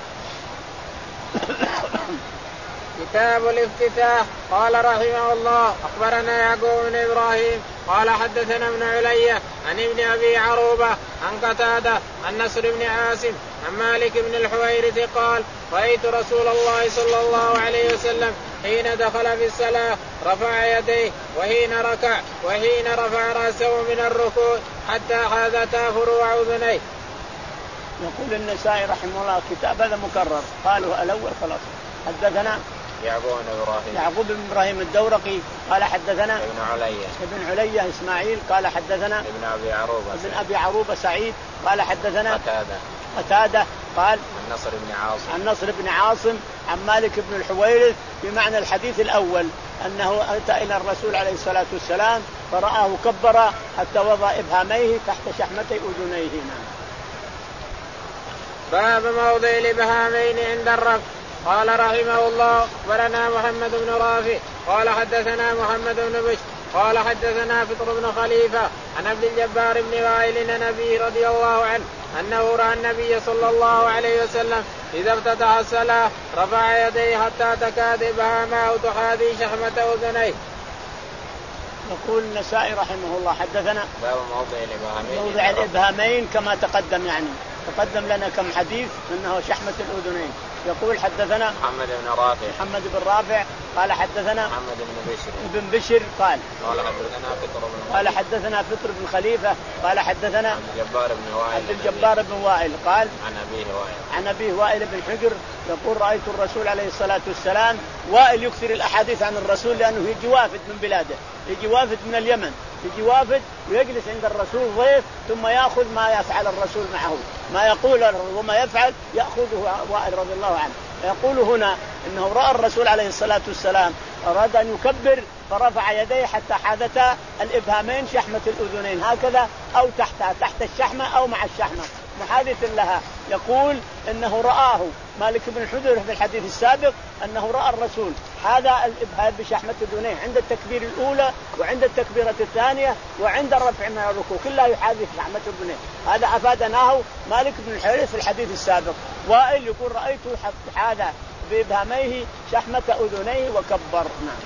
كتاب الافتتاح. قال رحمه الله أخبرنا يعقوب بن إبراهيم قال حدثنا ابن علي عن ابن أبي عروبة عن قتادة عن نصر بن عاصم عن مالك بن الحويرث قال رأيت رسول الله صلى الله عليه وسلم حين دخل في الصلاة رفع يديه وحين ركع وحين رفع رأسه من الركوع حتى حاذتا فروع أذنيه. يقول النسائي رحمه الله كتاب هذا مكرر قالوا الأول خلاص. حدثنا يعقوب بن إبراهيم يعقوب بن إبراهيم الدورقي قال حدثنا ابن علي ابن علي إسماعيل قال حدثنا ابن أبي عروبة ابن أبي عروبة سعيد قال حدثنا قتادة قتادة قال عن نصر بن عاصم عن نصر بن عاصم عن مالك بن الحويرث بمعنى الحديث الأول أنه أتى إلى الرسول عليه الصلاة والسلام فرآه كبر حتى وضع إبهاميه تحت شحمتي أذنيه. باب موضع الإبهامين عند الرفع. قال رحمه الله أخبرنا محمد بن رافع قال حدثنا محمد بن بشر قال حدثنا فطر بن خليفة عن عبد الجبار بن وائل عن أبيه رضي الله عنه أنه رأى النبي صلى الله عليه وسلم إذا افتتح الصلاة رفع يديه حتى تكاد إبهامه تحاذي شحمة أذنيه. يقول النسائي رحمه الله حدثنا باب موضع الإبهامين موضع الإبهامين كما تقدم، يعني تقدم لنا كم حديث أنه شحمة الأذنين يقول حدثنا محمد بن رافع محمد بن رافع قال حدثنا محمد بن بشر بن بشر قال قال حدثنا فطر بن قال حدثنا فطر بن خليفة قال حدثنا عبد الجبار بن وائل عبد الجبار بن وائل قال عن أبيه وائل عن أبيه وائل بن حجر يقول رأيت الرسول عليه الصلاة والسلام. وائل يكثر الأحاديث عن الرسول لأنه يجي وافد من بلاده، يجي وافد من اليمن، يجي وافد ويجلس عند الرسول ضيف ثم يأخذ ما يفعل الرسول معه، ما يقول وما يفعل يأخذه وائل رضي الله عنه. يقول هنا إنه رأى الرسول عليه الصلاة والسلام أراد أن يكبر فرفع يديه حتى حاذتا الإبهامين شحمة الأذنين هكذا أو تحتها تحت الشحمة أو مع الشحمة محاذة لها. يقول إنه رآه مالك بن حذر في الحديث السابق أنه رأى الرسول هذا الإبهام بشحمة الأذنين عند التكبير الأولى وعند التكبيرة الثانية وعند الرفع من الركوع كلها يحاذي شحمة الأذنين. هذا أفادناه مالك بن الحارث في الحديث السابق. وائل يقول رأيته هذا بإبهاميه شحمة أذنيه وكبر. نعم.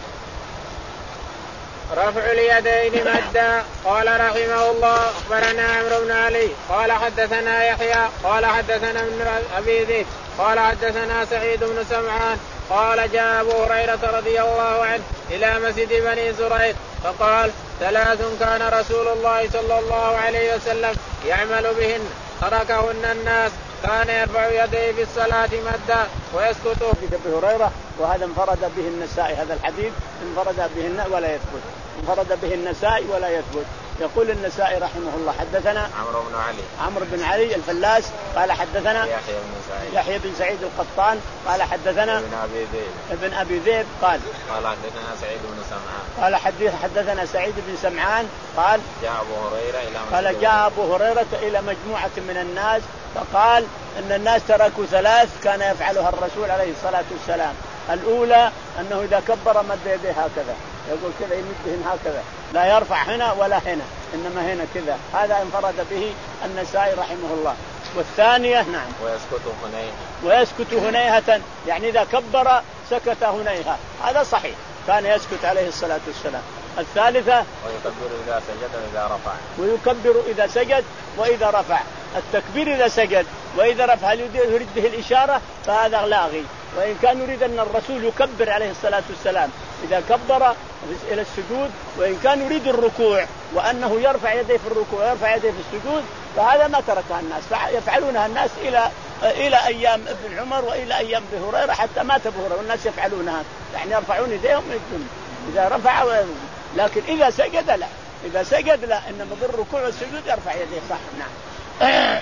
رفع اليدين مدا. قال رحمه الله أخبرنا عمرو بن علي قال حدثنا يحيى قال حدثنا ابن أبي ذئب قال حدثنا سعيد بن سمعان قال جاء أبو هريرة رضي الله عنه إلى مسجد بني زريق فقال ثلاث كان رسول الله صلى الله عليه وسلم يعمل بهن تركهن الناس كان يرفع يديه في الصلاة مدا ويسكت. أبو هريرة وهذا انفرد به النسائي، هذا الحديث انفرد به ولا يثبت، انفرد به النسائي ولا يثبت. يقول النسائي رحمه الله حدثنا عمرو بن علي عمرو بن علي الفلاس قال حدثنا يحيى بن سعيد يحيى بن سعيد القطان قال حدثنا ابن أبي ذئب ابن أبي ذئب قال قال حدثنا سعيد بن سمعان قال حدث حدثنا سعيد بن سمعان قال جاء أبو هريرة إلى قال جاء أبو هريرة إلى مجموعة من الناس فقال إن الناس تركوا ثلاث كان يفعلها الرسول عليه الصلاة والسلام. الأولى أنه إذا كبر مد يديه هكذا، يقول كذا يمدهن هكذا، لا يرفع هنا ولا هنا إنما هنا كذا. هذا انفرد به النسائي رحمه الله. والثانية نعم ويسكت هنيهة ويسكت هنيهة يعني إذا كبر سكت هنيهة، هذا صحيح كان يسكت عليه الصلاة والسلام. الثالثة ويكبر إذا سجد وإذا رفع ويكبر إذا سجد وإذا رفع. التكبير إذا سجد وإذا رفع هل يريد به الإشارة فهذا لاغي. وإن كان يريد أن الرسول يكبر عليه الصلاة والسلام إذا كبر إلى السجود، وإن كان يريد الركوع وأنه يرفع يديه في الركوع ويرفع يديه في السجود فهذا ما تركها الناس، يفعلونها الناس إلى إلى أيام ابن عمر وإلى أيام ابن هريرة حتى مات ابن هريرة والناس يفعلونها، يعني يرفعون يديهم ويدون إذا رفع و... لكن إذا سجد لا، إذا سجد لا، إنما بالركوع والسجود يرفع يديه صح. نعم.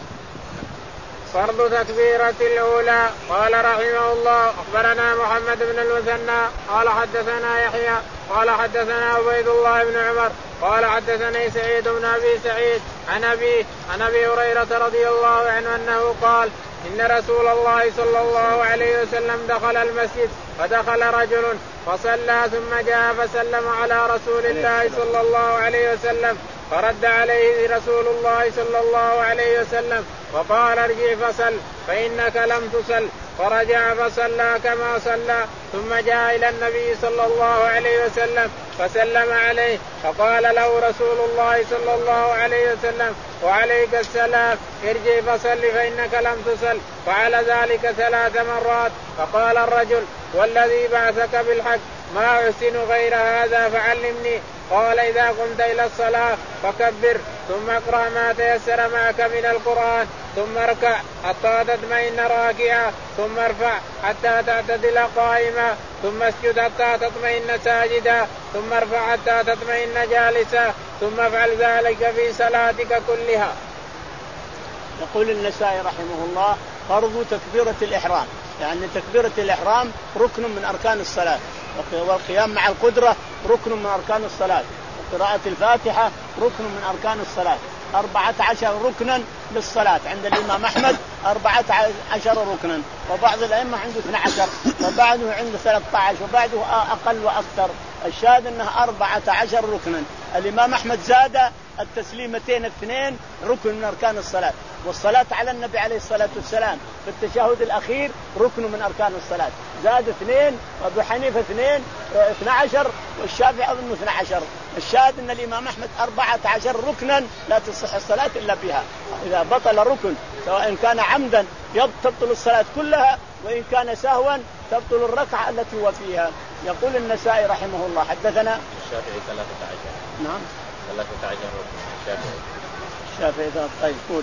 فرض تكبيرة الأولى. قال رحمه الله أخبرنا محمد بن المثنى قال حدثنا يحيى قال حدثنا عبيد الله بن عمر قال حدثني سعيد بن أبي سعيد عن أبي عن أبي هريرة رضي الله عنه أنه قال إن رسول الله صلى الله عليه وسلم دخل المسجد فدخل رجل فصلى ثم جاء فسلم على رسول الله صلى الله عليه وسلم فرد عليه رسول الله صلى الله عليه وسلم وقال ارجع فصل فإنك لم تصل، فرجع فصلى كما صلى ثم جاء إلى النبي صلى الله عليه وسلم فسلم عليه فقال له رسول الله صلى الله عليه وسلم وعليك السلام ارجع فصل فإنك لم تصل، فعل ذلك ثلاث مرات. فقال الرجل والذي بعثك بالحق ما أحسن غير هذا فعلمني. قال إذا قمت إلى الصلاة فكبر ثم اقرأ ما تيسر معك من القرآن ثم اركع حتى تطمئن راكعا ثم ارفع حتى تعتدل قائما ثم اسجد حتى تطمئن ساجدا ثم ارفع حتى تطمئن جالسا ثم افعل ذلك في صلاتك كلها. يقول النسائي رحمه الله فرض تكبيرة الإحرام، يعني تكبيرة الإحرام ركن من أركان الصلاة، والقيام مع القدرة ركن من أركان الصلاة، وقراءة الفاتحة ركن من أركان الصلاة. أربعة عشر ركنا للصلاة عند الإمام أحمد، أربعة عشر ركنا، وبعض الأئمة عنده اثني عشر وبعده عنده ثلاثة عشر وبعده أقل وأكثر. الشاهد أنها أربعة عشر ركنا. الإمام أحمد زاد التسليمتين اثنين ركن من أركان الصلاة، والصلاة على النبي عليه الصلاة والسلام في التشهد الأخير ركن من أركان الصلاة، زاد اثنين، وأبو حنيفة اثنين اثنى عشر، والشافعي أظن اثنى عشر. الشاهد أن الإمام أحمد أربعة عشر ركنا لا تصح الصلاة إلا بها. إذا بطل ركن سواء كان عمدا تبطل الصلاة كلها، وإن كان سهوا تبطل الركعة التي هو فيها. يقول النسائي رحمه الله حدثنا الشافعي ثلاثة عشر. نعم ثلاثة عشر ركن الشافعي. الشافعي طيب قول.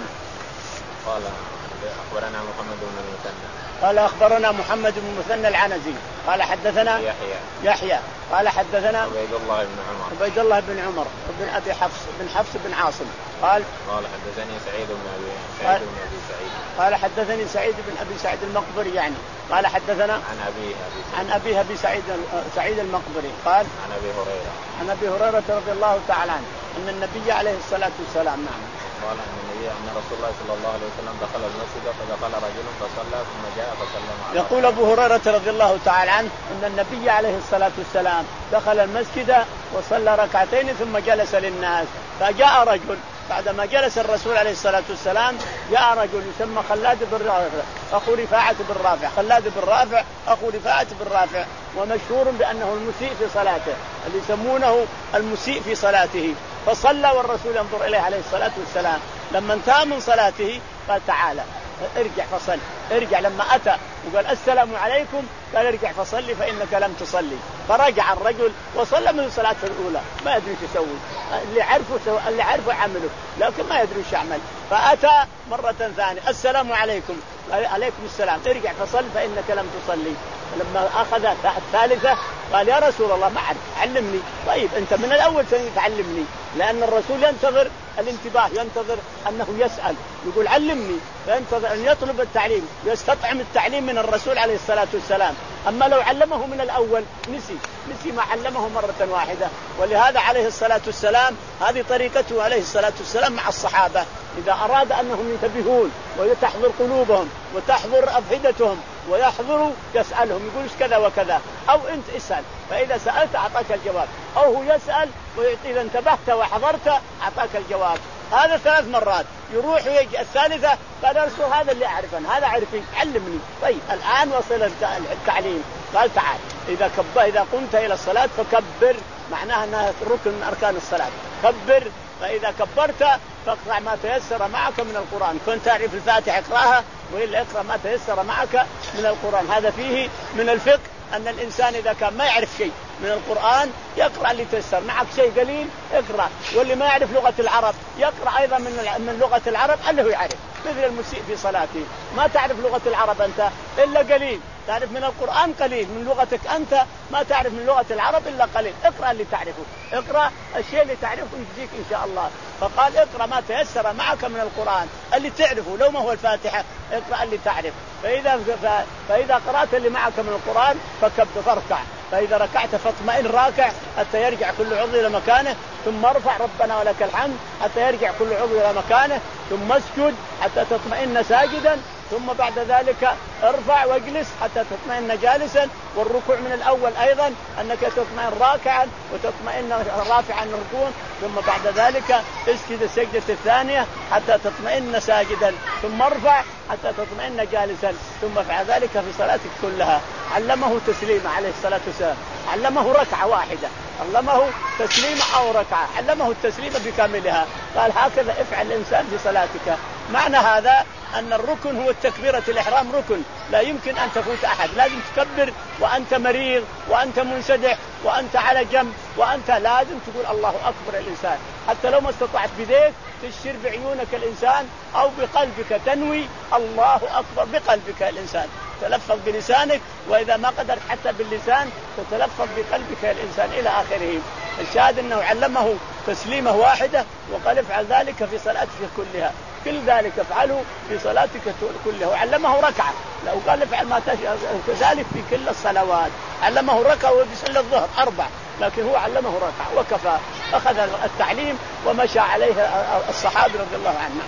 قال أخبرنا محمد بن المثنى قال أخبرنا محمد بن المثنى العنزي قال حدثنا يحيى يحيى قال حدثنا عبيد الله بن عمر عبيد الله بن عمر بن أبي حفص بن حفص بن عاصم قال قال حدثني سعيد بن أبي سعيد بن أبي سعيد قال حدثني سعيد بن أبي سعيد المقبري يعني قال حدثنا عن أبيه عن أبيه أبي سعيد سعيد المقبري قال عن أبي هريرة عن أبي هريرة رضي الله تعالى عنه أن النبي عليه الصلاة والسلام نعم قال أن النبي أن رسول الله صلى الله عليه وسلم دخل المسجد فدخل رجل فصلى ثم جاء فسلم عليه. يقول أبو هريرة رضي الله تعالى عنه أن النبي عليه الصلاة والسلام دخل المسجد وصلى ركعتين ثم جلس للناس، فجاء رجل بعدما جلس الرسول عليه الصلاة والسلام جاء رجل يسمى خلاد بن رافع أخو رفاعة بن رافع، خلاد بن رافع أخو رفاعة بن رافع، ومشهور بأنه المسيء في صلاته، اللي يسمونه المسيء في صلاته. فصلى والرسول ينظر إليه عليه الصلاة والسلام، لما انتهى من صلاته قال تعالى ارجع فصل، ارجع. لما أتى وقال السلام عليكم قال ارجع فصلي فإنك لم تصلي. فرجع الرجل وصلى من صلاته الأولى، ما يدري ايش يسوي، اللي عرفه سو... اللي عرفه عمله لكن ما يدري ايش يعمل. فأتى مرة ثانية السلام عليكم قال عليكم السلام ارجع فصل فإنك لم تصلي. لما أخذ الثالثة قال يا رسول الله ما أعرف علمني. طيب أنت من الأول تعلمني، لأن الرسول ينتظر الانتباه، ينتظر أنه يسأل يقول علمني، فينتظر أن يطلب التعليم، يستطعم التعليم من الرسول عليه الصلاة والسلام. أما لو علمه من الأول نسي نسي ما علمه مرة واحدة. ولهذا عليه الصلاة والسلام هذه طريقته عليه الصلاة والسلام مع الصحابة، إذا أراد أنهم ينتبهون ويتحضر قلوبهم وتحضر أفئدتهم ويحضروا يسألهم يقول كذا وكذا، أو أنت اسأل فإذا سألت أعطاك الجواب، أو هو يسأل وإذا انتبهت وحضرت أعطاك الجواب. هذا ثلاث مرات يروح ويجي الثالثة قال رسول هذا اللي أعرفه هذا عرفي علمني. طيب الآن وصل التعليم قال تعال إذا كب إذا قمت إلى الصلاة فكبر، معناها أنها ركن من أركان الصلاة، كبر. فإذا كبرت فاقرأ ما تيسر معك من القرآن، كنت تعرف الفاتحة اقرأها وإلا اقرأ ما تيسر معك من القرآن. هذا فيه من الفقه أن الإنسان إذا كان ما يعرف شيء من القرآن يقرأ اللي تيسر، معك شيء قليل اقرأ، واللي ما يعرف لغة العرب يقرأ أيضا من من لغة العرب اللي هو يعرف، مثل المسيء في صلاته ما تعرف لغة العرب أنت إلا قليل، تعرف من القرآن قليل، من لغتك أنت ما تعرف من لغة العرب إلا قليل، اقرأ اللي تعرفه، اقرأ الشيء اللي تعرفه يجزيك إن شاء الله. فقال اقرأ ما تيسر معك من القرآن اللي تعرفه، لو ما هو الفاتحة اقرأ اللي تعرف. فإذا فإذا قرأت اللي معك من القرآن فكبر فاركع، فإذا ركعت فاطمئن راكع حتى يرجع كل عضو إلى مكانه، ثم ارفع ربنا ولك الحمد حتى يرجع كل عضو إلى مكانه، ثم اسجد حتى تطمئن ساجدا، ثم بعد ذلك ارفع واجلس حتى تطمئن جالسا. والركوع من الأول أيضا أنك تطمئن راكعا وتطمئن رافعا الركوع، ثم بعد ذلك اسجد السجدة الثانية حتى تطمئن ساجدا، ثم ارفع حتى تطمئن جالسا، ثم افعل ذلك في صلاتك كلها. علمه تسليمة عليه الصلاة والسلام، علمه ركعة واحدة، علمه تسليمة أو ركعة، علمه التسليمة بكاملها، قال هكذا افعل الإنسان في صلاتك. معنى هذا أن الركن هو التكبيرة الإحرام، ركن لا يمكن أن تفوت أحد، لازم تكبر وأنت مريض وأنت منسدح وأنت على جنب، وأنت لازم تقول الله أكبر الإنسان، حتى لو ما استطعت بيديك تشير بعيونك الإنسان أو بقلبك تنوي الله أكبر بقلبك الإنسان، تلفظ بلسانك، وإذا ما قدرت حتى باللسان تتلفظ بقلبك الإنسان إلى آخره. الشاهد أنه علمه تسليمة واحدة وقال افعل ذلك في صلاتك كلها، كل ذلك افعله في صلاتك كلها. وعلمه ركعة، لو قال افعل ما تشاء كذلك في كل الصلوات. علمه ركعة وبيصلي الظهر أربع، لكن هو علمه ركعة وكفى، أخذ التعليم ومشى عليه الصحابة رضي الله عنهم.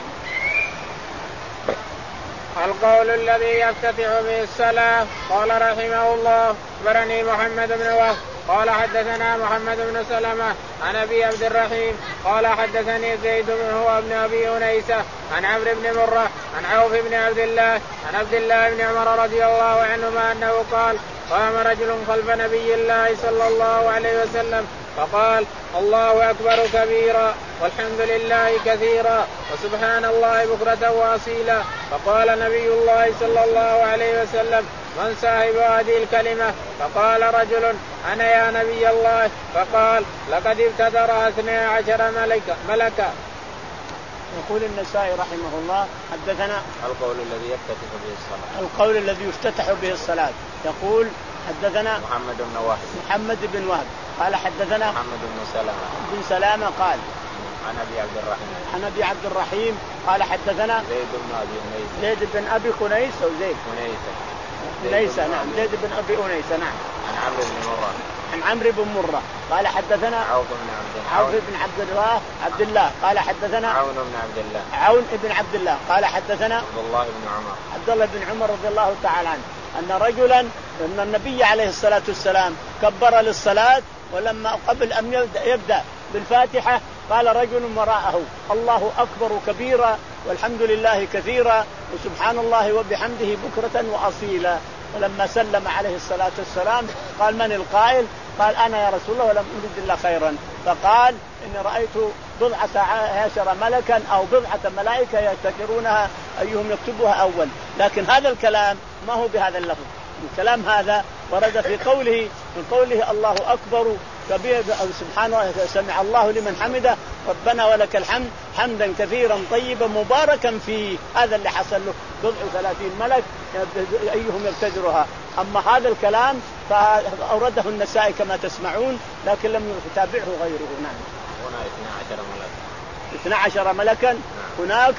القول الذي يفتتح به الصلاة. قال رحمه الله: أخبرني محمد بن وهب قال حدثنا محمد بن سلمة عن أبي عبد الرحيم قال حدثني زيد بن هو ابن أبي أنيسة عن عمرو بن مرة عن عوف بن عبد الله عن عبد الله بن عمر رضي الله عنهما أنه قال قام رجل خلف نبي الله صلى الله عليه وسلم فقال الله أكبر كبيرا والحمد لله كثيرا وسبحان الله بكرة وأصيلا. فقال نبي الله صلى الله عليه وسلم من صاحب هذه الكلمة؟ فقال رجل أنا يا نبي الله. فقال لقد ابتدر اثني عشر ملكا, ملكا. يقول النسائي رحمه الله حدثنا القول الذي يفتتح به الصلاة القول الذي يفتتح به الصلاة. يقول حدثنا محمد بن وهب محمد بن وهب قال حدثنا محمد بن سلامة بن سلامة قال عن أبي عبد الرحيم عن أبي عبد الرحيم قال حدثنا زيد بن أبي أنيسة زيد بن أبي أنيسة أو زيد أنيسة أنيسة نعم زيد بن أبي أنيسة نعم عن عمرو بن مرة عن عمرو بن مرة قال حدثنا عوف بن عبد عوف بن عبد الله عبد الله قال حدثنا عون بن عبد الله عون بن عبد الله قال حدثنا عبد الله بن عمر عبد الله بن عمر رضي الله تعالى عنه أن رجلا أن النبي عليه الصلاة والسلام كبر للصلاة ولما قبل أن يبدأ بالفاتحة قال رجل وراءه الله أكبر كبيرا والحمد لله كثيرا وسبحان الله وبحمده بكرة وأصيلا. ولما سلم عليه الصلاة والسلام قال من القائل؟ قال أنا يا رسول الله ولم أرد إلا خيرا. فقال إني رأيت بضعة عشر ملكا أو بضعة ملائكة يفتكرونها أيهم يكتبها أول. لكن هذا الكلام ما هو بهذا اللفظ. الكلام هذا ورد في قوله من قوله الله أكبر كبير سبحانه سمع الله لمن حمده ربنا ولك الحمد حمدا كثيرا طيبا مباركا فيه. هذا اللي حصل له بضع ثلاثين ملك أيهم يبتدرها. أما هذا الكلام فأورده النسائي كما تسمعون لكن لم يتابعه غيره. نعم هنا اثنا عشر ملك اثنا عشر ملكا هناك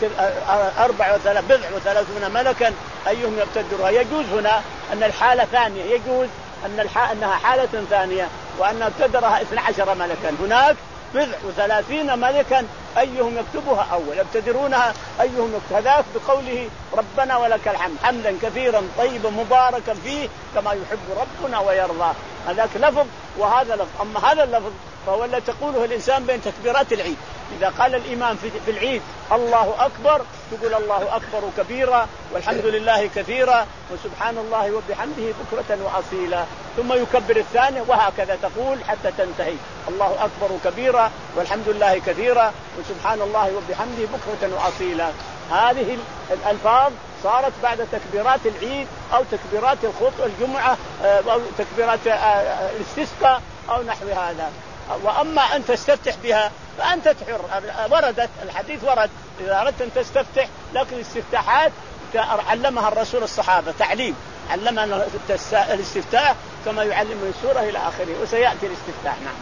أربع بضع وثلاثون ملكا أيهم يبتدرها. يجوز هنا أن الحالة ثانية يجوز أن الح... أنها حالة ثانية وأن ابتدرها اثنا عشر ملكا. هناك بضع وثلاثين ملكا أيهم يكتبها أول يبتدرونها أيهم يكتب. هذاك بقوله ربنا ولك الحمد حمدا كثيرا طيبا مباركا فيه كما يحب ربنا ويرضى. هذاك لفظ وهذا لفظ. أما هذا اللفظ فهو الذي تقوله الإنسان بين تكبيرات العيد. إذا قال الإمام في العيد الله أكبر تقول الله أكبر كبيرا والحمد لله كثيرا وسبحان الله وبحمده بكرة وأصيلا. ثم يكبر الثاني وهكذا تقول حتى تنتهي الله أكبر كبيرا والحمد لله كثيرا وسبحان الله وبحمده بكرة وأصيلا. هذه الألفاظ صارت بعد تكبيرات العيد أو تكبيرات الخطبة الجمعة أو تكبيرات الاستسقاء أو نحو هذا. وأما أن تستفتح بها فأنت تحر. وردت الحديث ورد إذا أردت أن تستفتح لكن الاستفتاحات علمها الرسول الصحابة تعليم علمنا الاستفتاح كما يعلم السورة إلى آخره وسيأتي الاستفتاح. نعم.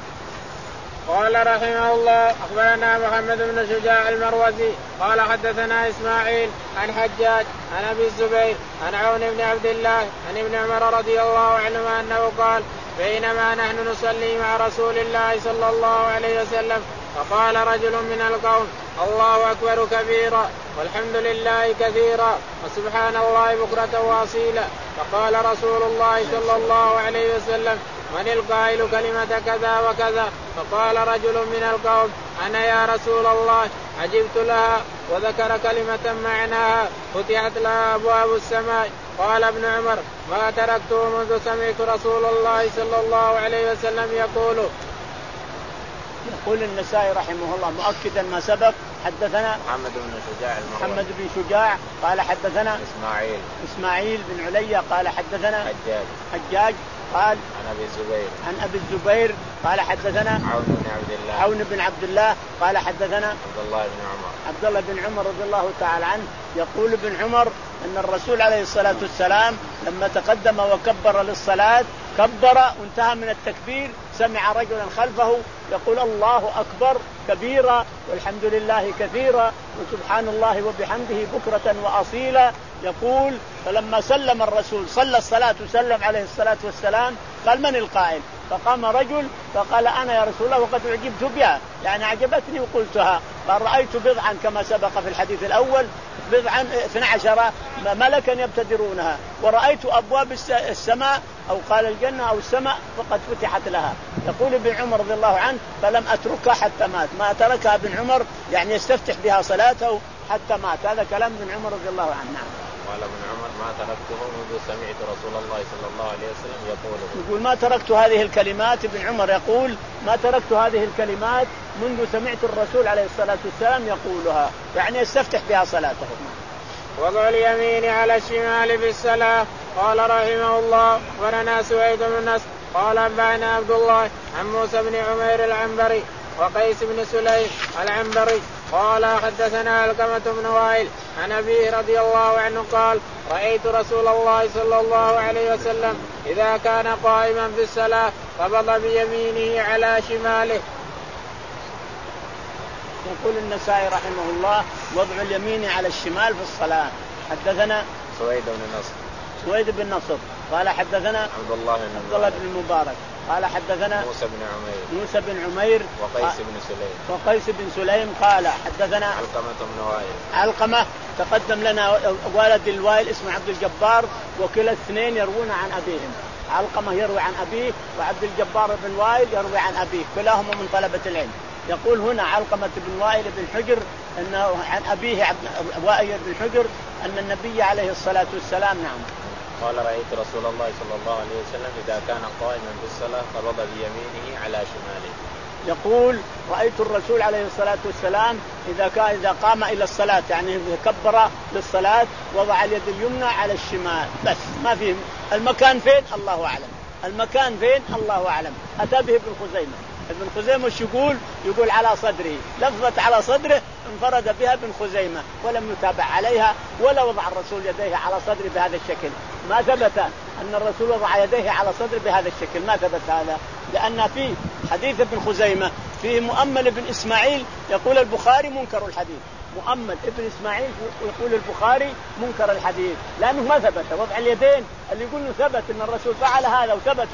قال رحمه الله أخبرنا محمد بن شجاع المروزي قال حدثنا إسماعيل عن حجاج عن أبي الزبير عن عون بن عبد الله عن ابن عمر رضي الله عنهما أنه قال بينما نحن نصلي مع رسول الله صلى الله عليه وسلم فقال رجل من القوم الله أكبر كبيرا والحمد لله كثيرا وسبحان الله بكرة وأصيلا. فقال رسول الله صلى الله عليه وسلم من القائل كلمة كذا وكذا؟ فقال رجل من القوم أنا يا رسول الله. عجبت لها وذكر كلمة معناها فتحت لها أبواب السماء. قال ابن عمر ما تركته منذ سمعت رسول الله صلى الله عليه وسلم يقول. يقول النسائي رحمه الله مؤكدا ما سبق حدثنا محمد بن شجاع محمد بن شجاع قال حدثنا إسماعيل إسماعيل بن عليا قال حدثنا حجاج حجاج قال عن أبي الزبير عن أبي الزبير قال حدثنا عون بن عبد الله عون بن عبد الله قال حدثنا عبد الله بن عمر عبد الله بن عمر رضي الله تعالى عنه يقول ابن عمر أن الرسول عليه الصلاة والسلام لما تقدم وكبر للصلاة كبر وانتهى من التكبير سمع رجلا خلفه يقول الله أكبر كبيرا والحمد لله كثيرا وسبحان الله وبحمده بكرة وأصيلا. يقول فلما سلم الرسول صلى الصلاة وسلم عليه الصلاة والسلام قال من القائل؟ فقام رجل فقال أنا يا رسول الله وقد أعجبت بها يعني عجبتني وقلتها. قال رأيت بضعا كما سبق في الحديث الأول بضعا اثنى عشر ملكا يبتدرونها، ورأيت أبواب السماء أو قال الجنة أو السماء فقد فتحت لها. يقول ابن عمر رضي الله عنه فلم أتركها حتى مات، ما تركها ابن عمر يعني يستفتح بها صلاته حتى مات. هذا كلام ابن عمر رضي الله عنه. نعم. قال ابن عمر ما تركته منذ سمعت رسول الله صلى الله عليه وسلم يقول يقول ما تركت هذه الكلمات. ابن عمر يقول ما تركت هذه الكلمات منذ سمعت الرسول عليه الصلاة والسلام يقولها، يعني يستفتح بها صلاته. وضع اليمين على الشمال في الصلاة. قال رحمه الله ولنا سويد بن نصر قال أنبأنا عبد الله عن موسى بن عمير العنبري وقيس بن سليم العنبري قال حدثنا علقمة بن وائل عن أبيه رضي الله عنه قال رأيت رسول الله صلى الله عليه وسلم إذا كان قائما في الصلاة قبض بيمينه على شماله. يقول النسائي رحمه الله وضع اليمين على الشمال في الصلاة. حدثنا سويد بن نصر سويد بن نصر قال حدثنا عبد الله بن عبد الله بن المبارك قال حدثنا موسى بن عمير موسى بن عمير وقيس بن سليم وقيس بن سليم قال حدثنا علقمة بن وائل. علقمة تقدم لنا ولد الوائل اسمه عبد الجبار، وكلا الاثنين يروون عن أبيهم. علقمة يروي عن أبيه وعبد الجبار بن وائل يروي عن أبيه، كلاهما من طلبة العلم. يقول هنا علقمة بن وائل بن حجر أنه عن أبيه عبد وائل بن حجر أن النبي عليه الصلاة والسلام نعم قال رأيت رسول الله صلى الله عليه وسلم إذا كان قائما في الصلاة قبض بيمينه على شماله. يقول رأيت الرسول عليه الصلاة والسلام إذا كان إذا قام إلى الصلاة يعني كبر للصلاة وضع اليد اليمنى على الشمال بس، ما فيه المكان فين الله أعلم، المكان فين الله أعلم. أتى به ابن خزيمة. ابن خزيمة وش يقول؟ يقول على صدره، لفظة على صدره انفرد بها ابن خزيمة ولم يتابع عليها، ولا وضع الرسول يديه على صدره بهذا الشكل. ما ثبت أن الرسول وضع يديه على صدره بهذا الشكل، ما ثبت هذا، لأن في حديث ابن خزيمة فيه مؤمل ابن إسماعيل يقول البخاري منكر الحديث. مؤمل ابن إسماعيل يقول البخاري منكر الحديث لأنه ما ثبت وضع اليدين. اللي يقول ثبت أن الرسول فعل هذا وثبت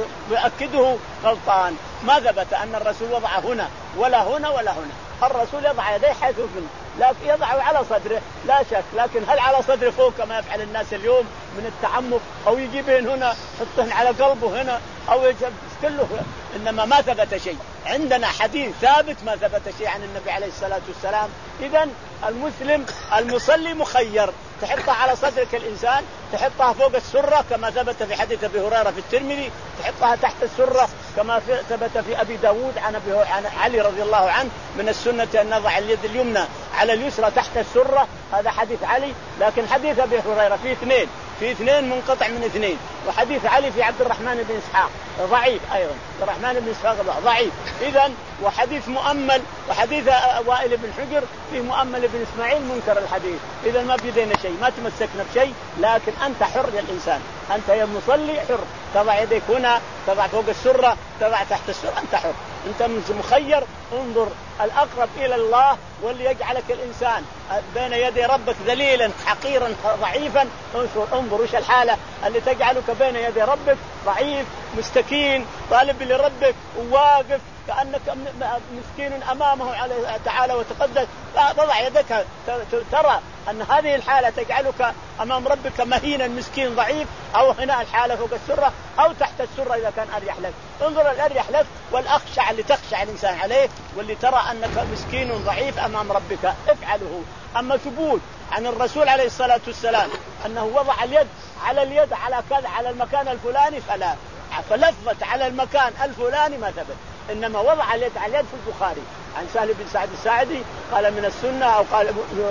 ويؤكده غلطان. ما ثبت أن الرسول وضع هنا ولا هنا ولا هنا. الرسول يضع يديه حيث يمكن، لكن يضعه على صدره لا شك، لكن هل على صدره فوق كما يفعل الناس اليوم من التعمق، أو يجيبهن هنا يحطهن على قلبه هنا، أو يجب كله؟ إنما ما ثبت شيء عندنا حديث ثابت، ما ثبت شيء عن النبي عليه الصلاة والسلام. إذن المسلم المصلي مخير، تحطها على صدرك الإنسان، تحطها فوق السرة كما ثبت في حديث أبي هريرة في الترمذي، تحطها تحت السرة كما ثبت في أبي داود عن أبي عن علي رضي الله عنه من السنة أن نضع اليد اليمنى على اليسرى تحت السرة. هذا حديث علي. لكن حديث أبي هريرة فيه اثنين في اثنين منقطع من اثنين، وحديث علي في عبد الرحمن بن إسحاق ضعيف أيضا، عبد الرحمن بن إسحاق ضعيف. إذن وحديث مؤمل وحديث وائل بن حجر في مؤمل بن إسماعيل منكر الحديث. إذن ما بيدينا شيء، ما تمسكنا بشيء، لكن أنت حر يا الإنسان، أنت يا مصلي حر، تضع يديك هنا، تضع فوق السرة، تضع تحت السرة، أنت حر، أنت مخير. انظر الأقرب إلى الله واللي يجعلك الإنسان بين يدي ربك ذليلا حقيرا ضعيفا. انظر انظر وش الحالة اللي تجعلك بين يدي ربك ضعيف مستكين طالب لربك وواقف كأنك مسكين أمامه عليه تعالى وتقدس. تضع يدك ترى أن هذه الحالة تجعلك أمام ربك مهينا مسكين ضعيف، أو هنا الحالة فوق السرة أو تحت السرة إذا كان أريح لك. انظر الأريح لك والأخشع اللي تخشع الإنسان عليه واللي ترى أنك مسكين ضعيف أمام ربك افعله. أما ثبوت عن الرسول عليه الصلاة والسلام أنه وضع اليد على اليد على كذا على المكان الفلاني فلا، فلفظت على المكان الفلاني ما ثبت، إنما وضع اليد على اليد في البخاري عن سهل بن سعد الساعدي قال من السنة أو قال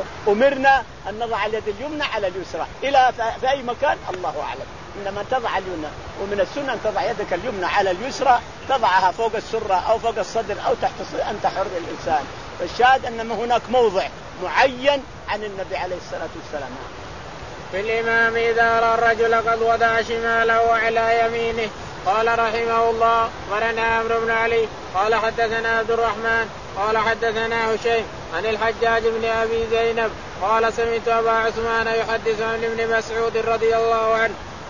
أمرنا أن نضع اليد اليمنى على اليسرى إلى في أي مكان الله أعلم، إنما تضع اليمنى. ومن السنة أن تضع يدك اليمنى على اليسرى، تضعها فوق السرة أو فوق الصدر أو تحت الصدر، أنت حر الإنسان. فالشاهد أنما هناك موضع معين عن النبي عليه الصلاة والسلام. في الإمام إذا رأى الرجل قد وضع شماله على يمينه. قال رحمه الله ولنا عمرو بن علي قال حدثنا عبد الرحمن قال حدثنا هشيم عن الحجاج بن أبي زينب قال سمعت أبا عثمان يحدث عن ابن مسعود رضي الله عنه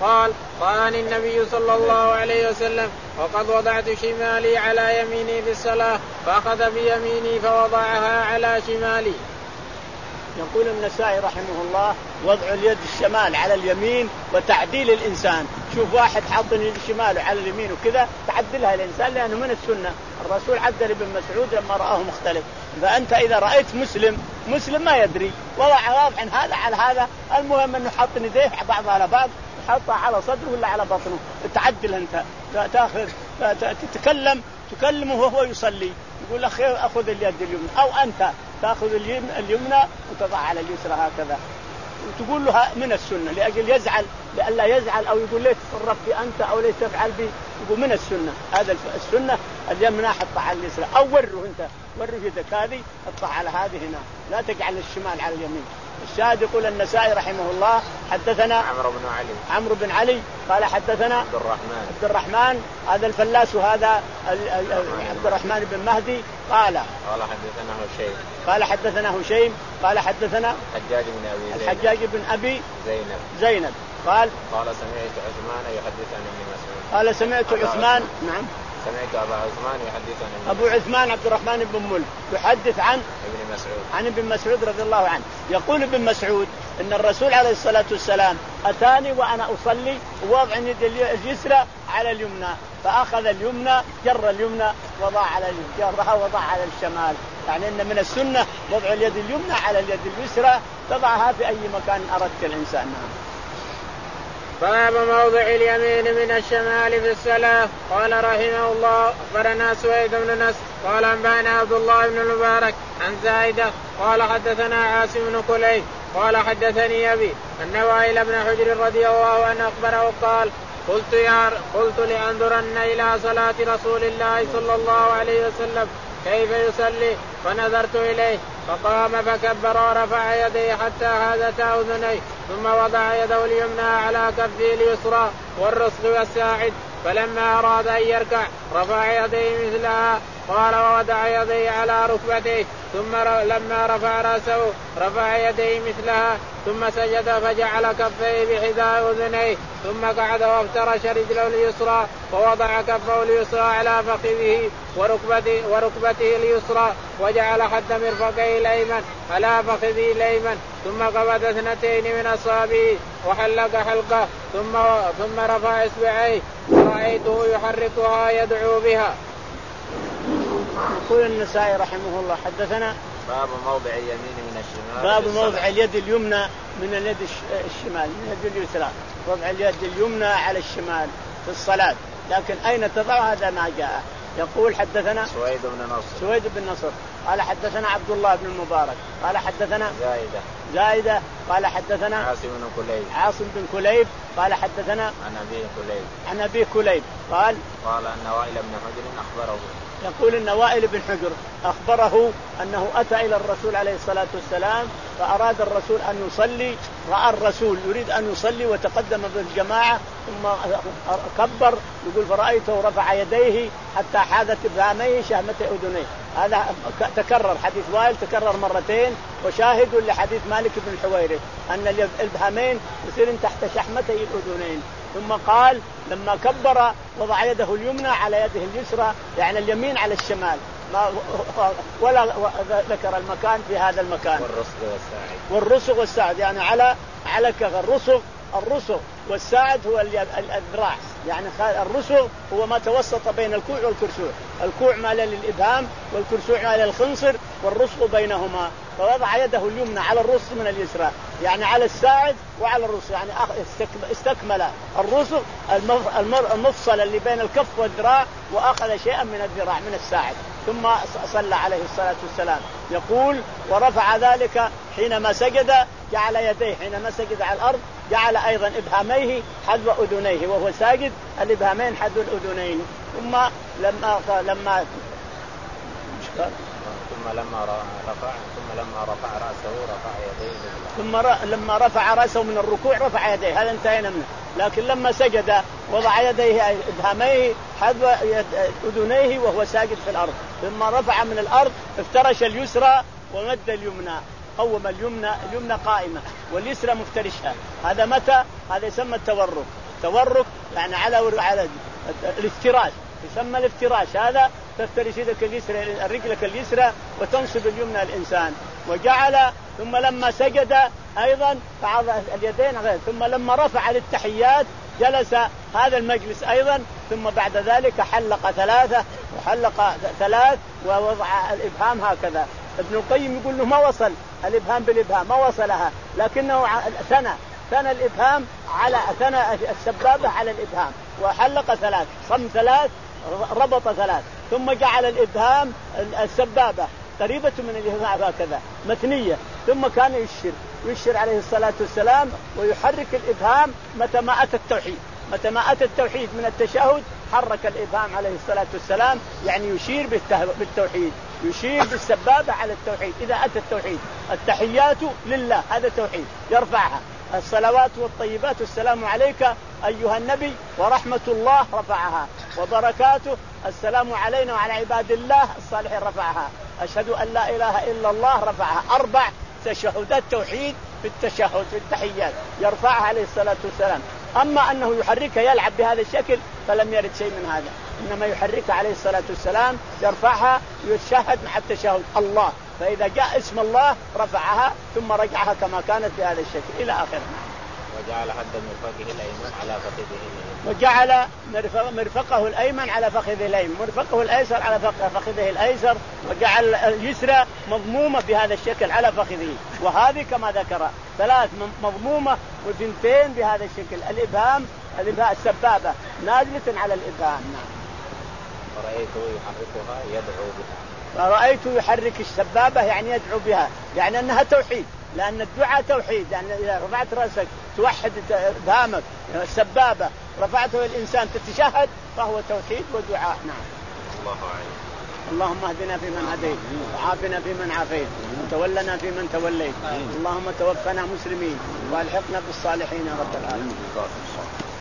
قال قال النبي صلى الله عليه وسلم وقد وضعت شمالي على يميني في الصلاة فأخذ بيميني فوضعها على شمالي. يقول النسائي رحمه الله وضع اليد الشمال على اليمين وتعديل الإنسان. شوف واحد حاط اليد الشمال على اليمين وكذا تعدلها الإنسان لأنه من السنة. الرسول عدل ابن مسعود لما رآه مختلف. فأنت إذا رأيت مسلم مسلم ما يدري وضع واضعا هذا على هذا المهم أنه حط يديه بعض على بعض حطها على صدره ولا على بطنه تعدل أنت تأخذ تتكلم تكلمه وهو يصلي يقول أخي أخذ اليد اليمنى أو أنت تأخذ اليمنى وتضع على اليسرى هكذا وتقول له من السنة لأجل يزعل لألا يزعل أو يقول ليش تصرف بي أنت أو ليش تفعل بي يقول من السنة. هذا السنة اليمنى حطها على اليسرى أو وره أنت وره يدك هذه حطها على هذه هنا لا تجعل الشمال على اليمين. الشاهد يقول النسائي رحمه الله حدثنا عمرو بن علي عمرو بن علي قال حدثنا عبد الرحمن عبد الرحمن هذا الفلاس وهذا عبد الرحمن بن مهدي قال قال حدثنا هشيم قال حدثنا هشيم قال حدثنا الحجاج بن أبي زينب الحجاج بن أبي زينب زينب قال قال سمعت عثمان يحدث عن ابن مسعود قال سمعت عثمان نعم سمعت أبا عثمان يحدث عن أبو عثمان عبد الرحمن بن مل يحدث عن ابن مسعود عن ابن مسعود رضي الله عنه. يقول ابن مسعود إن الرسول عليه الصلاة والسلام أتاني وأنا أصلي ووضع يد اليسرى على اليمنى فأخذ اليمنى جر اليمنى وضع على جرها وضع على الشمال يعني إن من السنة وضع اليد اليمنى على اليد اليسرى تضعها في أي مكان أردت الإنسان. باب موضع اليمين من الشمال في الصلاة. قال رحمه الله أخبرنا سويد بن نصر قال أنبأنا عبد الله بن المبارك عن زايدة قال حدثنا عاصم بن كليب قال حدثني أبي أن وائل بن حجر رضي الله عنه أخبره قال قلت يا قلت لأنظرن إلى صلاة رسول الله صلى الله عليه وسلم كيف يصلي فنظرت إليه فقام فكبر ورفع يديه حتى هذتا أذنيه ثم وضع يده اليمنى على كفه اليسرى والرسغ والساعد فلما أراد أن يركع رفع يديه مثلها قال ووضع يديه على ركبتيه ثم لما رفع رأسه رفع يديه مثلها ثم سجد فجعل كفيه بحذاء أذنيه ثم قعد وافترش رجله اليسرى ووضع كفه اليسرى على فخذه وركبته, وركبته اليسرى وجعل حد مرفقه الأيمن على فخذه الأيمن ثم قبض اثنتين من أصابعه وحلق حلقه ثم ثم رفع إصبعيه ورأيته يحركها يدعو بها. يقول النسائي رحمه الله حدثنا باب موضع اليمين من الشمال باب موضع اليد اليمنى من اليد الشمال من اليد اليسرى وضع اليد اليمنى على الشمال في الصلاة لكن أين تضع هذا ما جاء. يقول حدثنا سويد بن نصر سويد بن نصر قال حدثنا عبد الله بن المبارك قال حدثنا زايدة زايدة قال حدثنا عاصم بن كليب عاصم بن كليب قال حدثنا عن أبي كليب عن أبي كليب قال قال أن وائل بن حجر أخبره يقول أن وائل بن حجر أخبره أنه أتى إلى الرسول عليه الصلاة والسلام فأراد الرسول أن يصلي رأى الرسول يريد أن يصلي وتقدم بالجماعة ثم كبر يقول فرأيته رفع يديه حتى حاذت إبهاميه شهمتي أذنيه. هذا تكرر حديث وائل تكرر مرتين وشاهد لحديث مالك بن الحويرث أن الإبهامين يصيرن تحت شحمتي الأذنين. ثم قال لما كبر وضع يده اليمنى على يده اليسرى يعني اليمين على الشمال ما ولا ذكر المكان في هذا المكان. والرسغ والساعد والرسغ والساعد يعني على على الرسغ الرسغ والساعد هو الذراع يعني الرسغ هو ما توسط بين الكوع والكرسوع. الكوع مال للإبهام والكرسوع مال للخنصر والرسغ بينهما. فوضع يده اليمنى على الرسغ من اليسرى يعني على الساعد وعلى الرسغ يعني استكمل الرسغ المفصل اللي بين الكف والذراع وأخذ شيئا من الذراع من الساعد ثم صلى عليه الصلاة والسلام. يقول ورفع ذلك حينما سجد جعل يديه حينما سجد على الأرض جعل أيضا إبهاميه حذو أذنيه وهو ساجد الإبهامين حذو الأذنين. ثم لما لما ثم لما رفع ثم لما رفع رأسه رفع يديه ثم لما رفع رأسه من الركوع رفع يديه هذا انتهينا منه. لكن لما سجد وضع يديه إبهاميه حذو أذنيه وهو ساجد في الأرض. ثم رفع من الأرض افترش اليسرى ومد اليمنى قوم اليمنى اليمنى قائمة واليسرى مفترشها. هذا متى؟ هذا يسمى التورك. التورك يعني على على الافتراش، يسمى الافتراش. هذا تفترش يدك اليسرى رجلك اليسرى وتنصب اليمنى الإنسان. وجعل ثم لما سجد أيضا بعض اليدين غير، ثم لما رفع للتحيات جلس هذا المجلس أيضا، ثم بعد ذلك حلق ثلاثة وحلق ثلاث ووضع الإبهام هكذا. ابن القيم يقول له ما وصل الإبهام بالإبهام، ما وصلها، لكنه ثنى ثنى الإبهام على ثنى السبابة على الإبهام، وحلق ثلاث، صم ثلاث، ربط ثلاث، ثم جعل الإبهام السبابة قريبة من الإبهام هكذا مثنية، ثم كان يشير يشير عليه الصلاة والسلام ويحرك الإبهام متى ما أتى التوحيد، متى ما أتى التوحيد من التشهد حرك الإبهام عليه الصلاة والسلام، يعني يشير بالتوحيد، يشير بالسبابة على التوحيد. إذا أتى التوحيد التحيات لله هذا توحيد يرفعها، الصلوات والطيبات السلام عليك أيها النبي ورحمة الله رفعها، وبركاته السلام علينا وعلى عباد الله الصالحين رفعها، أشهد أن لا إله إلا الله رفعها. أربع تشهدات توحيد في التشهد في التحيات يرفعها عليه الصلاة والسلام. أما أنه يحركها يلعب بهذا الشكل فلم يرد شيء من هذا، إنما يحركها عليه الصلاة والسلام يرفعها يتشهد مع التشهد الله، فإذا جاء اسم الله رفعها ثم رجعها كما كانت بهذا الشكل إلى آخره. وجعل حد مرفقه الأيمن على فخذه الأيمن، وجعل مرفقه الأيمن على فخذه الأيمن، مرفقه الأيسر على فخذه الأيسر، وجعل اليسرى مضمومة بهذا الشكل على فخذه. وهذه كما ذكر ثلاث مضمومة وثنتين بهذا الشكل، الإبهام الإبهام السبابة نازلة على الإبهام. ورأيته يحركها يدعو بها، رأيته يحرك السبابة يعني يدعو بها، يعني أنها توحيد، لأن الدعاء توحيد، يعني إذا رفعت رأسك توحد إبهامك السبابة رفعته الإنسان تتشهد فهو توحيد ودعاء. نعم. الله أعلم. اللهم اهدنا فيمن هديت وعافنا فيمن عافيت وتولنا فيمن توليت، اللهم توفنا مسلمين والحقنا بالصالحين يا رب العالمين.